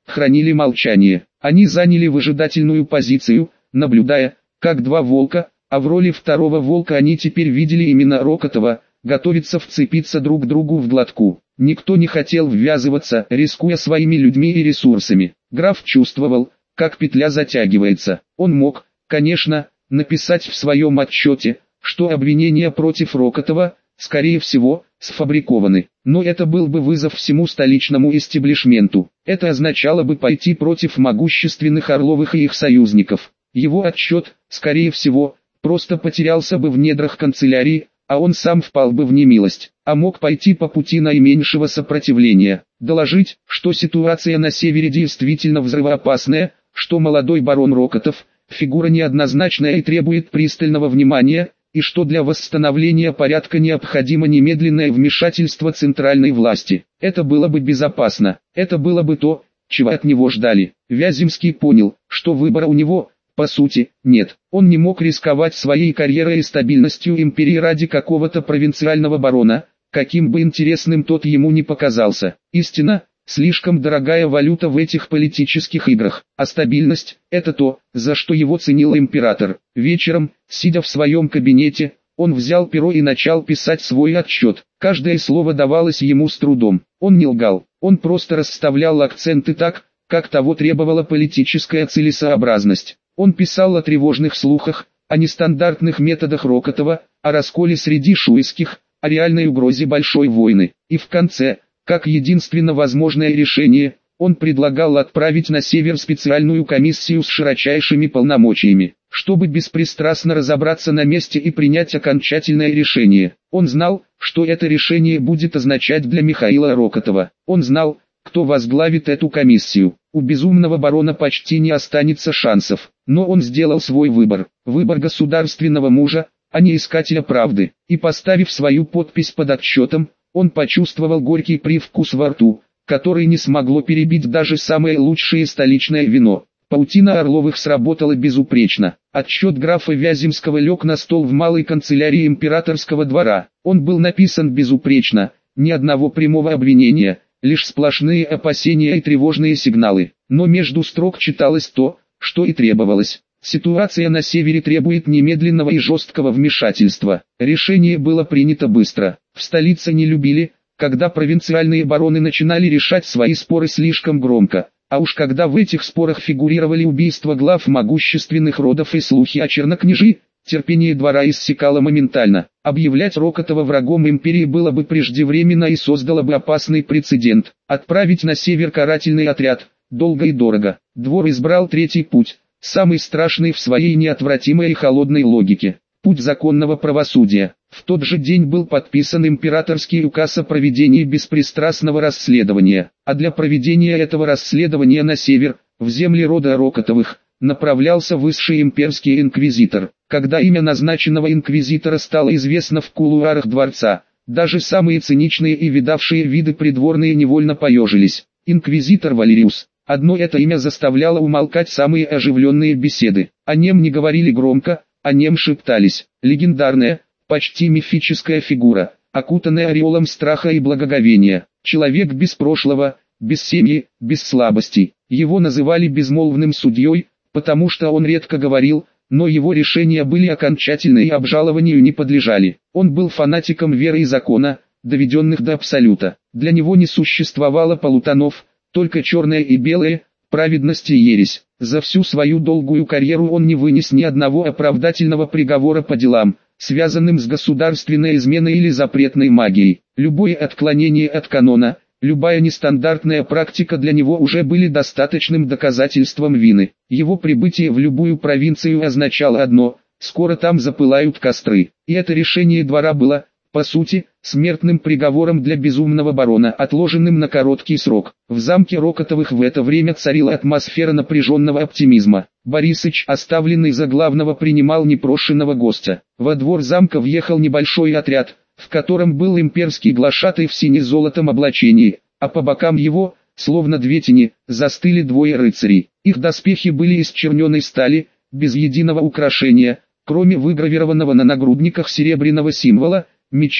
хранили молчание. Они заняли выжидательную позицию, наблюдая, как два волка, а в роли второго волка они теперь видели именно Рокотова, готовится вцепиться друг другу в глотку. Никто не хотел ввязываться, рискуя своими людьми и ресурсами. Граф чувствовал, как петля затягивается. Он мог, конечно, написать в своем отчете, что обвинения против Рокотова, скорее всего, сфабрикованы. Но это был бы вызов всему столичному истеблишменту. Это означало бы пойти против могущественных Орловых и их союзников. Его отчет, скорее всего, просто потерялся бы в недрах канцелярии, а он сам впал бы в немилость, а мог пойти по пути наименьшего сопротивления, доложить, что ситуация на севере действительно взрывоопасная, что молодой барон Рокотов – фигура неоднозначная и требует пристального внимания, и что для восстановления порядка необходимо немедленное вмешательство центральной власти. Это было бы безопасно, это было бы то, чего от него ждали. Вяземский понял, что выбора у него, по сути, нет. Он не мог рисковать своей карьерой и стабильностью империи ради какого-то провинциального барона, каким бы интересным тот ему не показался. Истина – слишком дорогая валюта в этих политических играх, а стабильность – это то, за что его ценил император. Вечером, сидя в своем кабинете, он взял перо и начал писать свой отчет. Каждое слово давалось ему с трудом. Он не лгал, он просто расставлял акценты так, как того требовала политическая целесообразность. Он писал о тревожных слухах, о нестандартных методах Рокотова, о расколе среди шуйских, о реальной угрозе большой войны. И в конце, как единственно возможное решение, он предлагал отправить на север специальную комиссию с широчайшими полномочиями, чтобы беспристрастно разобраться на месте и принять окончательное решение. Он знал, что это решение будет означать для Михаила Рокотова. Он знал, кто возглавит эту комиссию. У безумного барона почти не останется шансов, но он сделал свой выбор, выбор государственного мужа, а не искателя правды, и поставив свою подпись под отчетом, он почувствовал горький привкус во рту, который не смогло перебить даже самое лучшее столичное вино. Паутина Орловых сработала безупречно. Отчет графа Вяземского лег на стол в малой канцелярии императорского двора. Он был написан безупречно, ни одного прямого обвинения, лишь сплошные опасения и тревожные сигналы. Но между строк читалось то, что и требовалось. Ситуация на севере требует немедленного и жесткого вмешательства. Решение было принято быстро. В столице не любили, когда провинциальные бароны начинали решать свои споры слишком громко. А уж когда в этих спорах фигурировали убийства глав могущественных родов и слухи о чернокняжи, терпение двора иссякало моментально. Объявлять Рокотова врагом империи было бы преждевременно и создало бы опасный прецедент. Отправить на север карательный отряд, долго и дорого. Двор избрал третий путь, самый страшный в своей неотвратимой и холодной логике. Путь законного правосудия. В тот же день был подписан императорский указ о проведении беспристрастного расследования, а для проведения этого расследования на север, в земли рода Рокотовых, направлялся высший имперский инквизитор. Когда имя назначенного инквизитора стало известно в кулуарах дворца, даже самые циничные и видавшие виды придворные невольно поежились. Инквизитор Валериус. Одно это имя заставляло умолкать самые оживленные беседы. О нем не говорили громко, о нем шептались. Легендарная, почти мифическая фигура, окутанная ореолом страха и благоговения. Человек без прошлого, без семьи, без слабостей. Его называли безмолвным судьей, потому что он редко говорил, но его решения были окончательны и обжалованию не подлежали. Он был фанатиком веры и закона, доведенных до абсолюта. Для него не существовало полутонов, только черное и белое, праведность и ересь. За всю свою долгую карьеру он не вынес ни одного оправдательного приговора по делам, связанным с государственной изменой или запретной магией. Любое отклонение от канона, любая нестандартная практика для него уже были достаточным доказательством вины. Его прибытие в любую провинцию означало одно – скоро там запылают костры. И это решение двора было, по сути, смертным приговором для безумного барона, отложенным на короткий срок. В замке Рокотовых в это время царила атмосфера напряженного оптимизма. Борисыч, оставленный за главного, принимал непрошенного гостя. Во двор замка въехал небольшой отряд, в котором был имперский глашатай в сине-золотом облачении, а по бокам его, словно две тени, застыли двое рыцарей. Их доспехи были из черненой стали, без единого украшения, кроме выгравированного на нагрудниках серебряного символа, меча,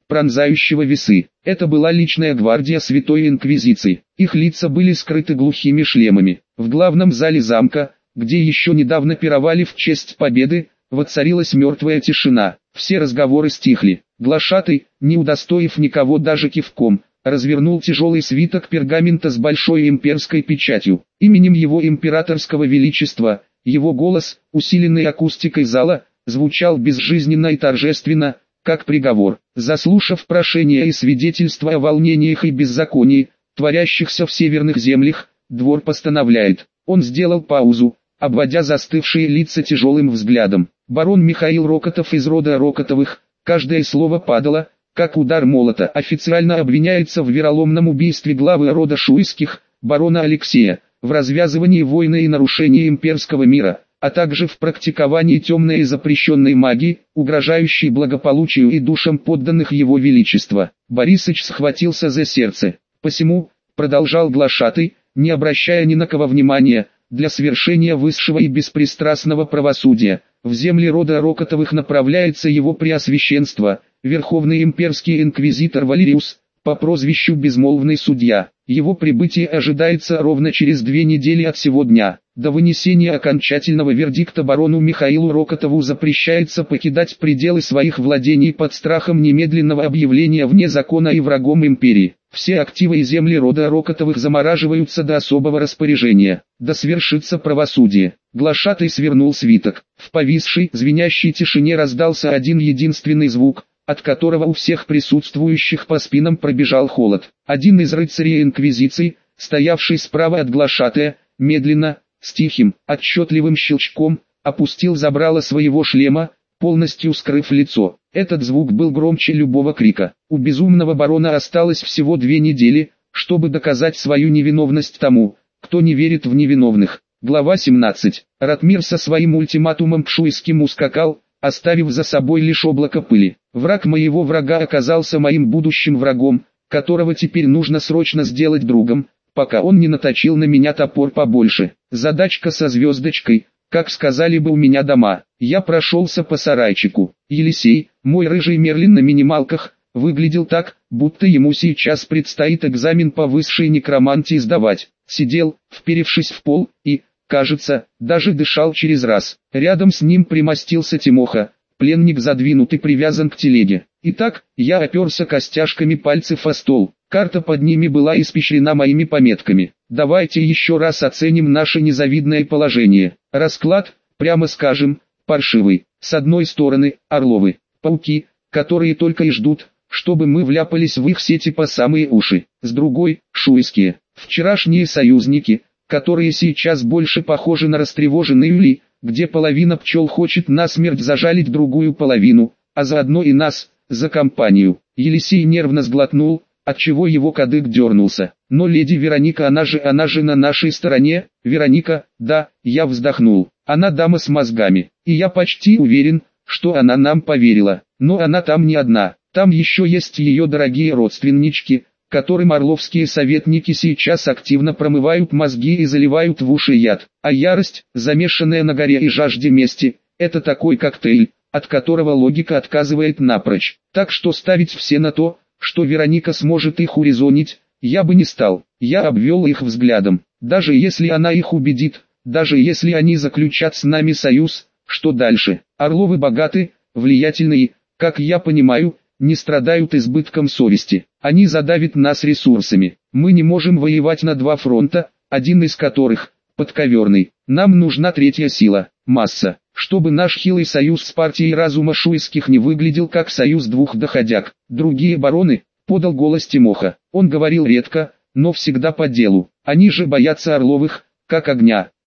пронзающего весы. Это была личная гвардия Святой Инквизиции. Их лица были скрыты глухими шлемами. В главном зале замка, где еще недавно пировали в честь победы, воцарилась мертвая тишина. Все разговоры стихли. Глашатай, не удостоив никого даже кивком, развернул тяжелый свиток пергамента с большой имперской печатью. Именем его императорского величества, его голос, усиленный акустикой зала, звучал безжизненно и торжественно, как приговор. Заслушав прошения и свидетельства о волнениях и беззаконии, творящихся в северных землях, двор постановляет. Он сделал паузу, обводя застывшие лица тяжелым взглядом. Барон Михаил Рокотов из рода Рокотовых, каждое слово падало, как удар молота, официально обвиняется в вероломном убийстве главы рода Шуйских, барона Алексея, в развязывании войны и нарушении имперского мира, а также в практиковании темной и запрещенной магии, угрожающей благополучию и душам подданных его величества. Борисыч схватился за сердце. Посему, продолжал глашатай, не обращая ни на кого внимания, для свершения высшего и беспристрастного правосудия, в земли рода Рокотовых направляется его преосвященство, Верховный имперский инквизитор Валериус, по прозвищу Безмолвный судья. Его прибытие ожидается ровно через две недели от сего дня. До вынесения окончательного вердикта барону Михаилу Рокотову запрещается покидать пределы своих владений под страхом немедленного объявления вне закона и врагом империи. Все активы и земли рода Рокотовых замораживаются до особого распоряжения. Да свершится правосудие. Глашатай свернул свиток. В повисшей, звенящей тишине раздался один единственный звук, от которого у всех присутствующих по спинам пробежал холод. Один из рыцарей Инквизиции, стоявший справа от глашатая, медленно, с тихим, отчетливым щелчком, опустил забрало своего шлема, полностью скрыв лицо. Этот звук был громче любого крика. У безумного барона осталось всего две недели, чтобы доказать свою невиновность тому, кто не верит в невиновных. Глава семнадцать. Ратмир со своим ультиматумом к Шуйским ускакал, оставив за собой лишь облако пыли. Враг моего врага оказался моим будущим врагом, которого теперь нужно срочно сделать другом, пока он не наточил на меня топор побольше. Задачка со звездочкой, как сказали бы у меня дома. Я прошелся по сарайчику. Елисей, мой рыжий Мерлин на минималках, выглядел так, будто ему сейчас предстоит экзамен по высшей некромантии сдавать. Сидел, вперевшись в пол, и, кажется, даже дышал через раз. Рядом с ним примостился Тимоха, пленник задвинут и привязан к телеге. Итак, я оперся костяшками пальцев о стол. Карта под ними была испещрена моими пометками. Давайте еще раз оценим наше незавидное положение. Расклад, прямо скажем, паршивый. С одной стороны, Орловы, пауки, которые только и ждут, чтобы мы вляпались в их сети по самые уши. С другой, Шуйские, вчерашние союзники, которые сейчас больше похожи на растревоженные ули, где половина пчел хочет насмерть зажалить другую половину, а заодно и нас, за компанию. Елисей нервно сглотнул, отчего его кадык дернулся. Но леди Вероника, она же, она же на нашей стороне. Вероника, да, я вздохнул. Она дама с мозгами, и я почти уверен, что она нам поверила. Но она там не одна, там еще есть ее дорогие родственнички, которым орловские советники сейчас активно промывают мозги и заливают в уши яд. А ярость, замешанная на горе и жажде мести, это такой коктейль, от которого логика отказывает напрочь. Так что ставить все на то, что Вероника сможет их урезонить, я бы не стал. Я обвел их взглядом. Даже если она их убедит, даже если они заключат с нами союз, что дальше? Орловы богаты, влиятельные, как я понимаю, не страдают избытком совести. Они задавят нас ресурсами. Мы не можем воевать на два фронта, один из которых – подковерный. Нам нужна третья сила – масса. Чтобы наш хилый союз с партией разума Шуйских не выглядел как союз двух доходяг. Другие бароны, подал голос Тимоха. Он говорил редко, но всегда по делу. Они же боятся Орловых, как огня.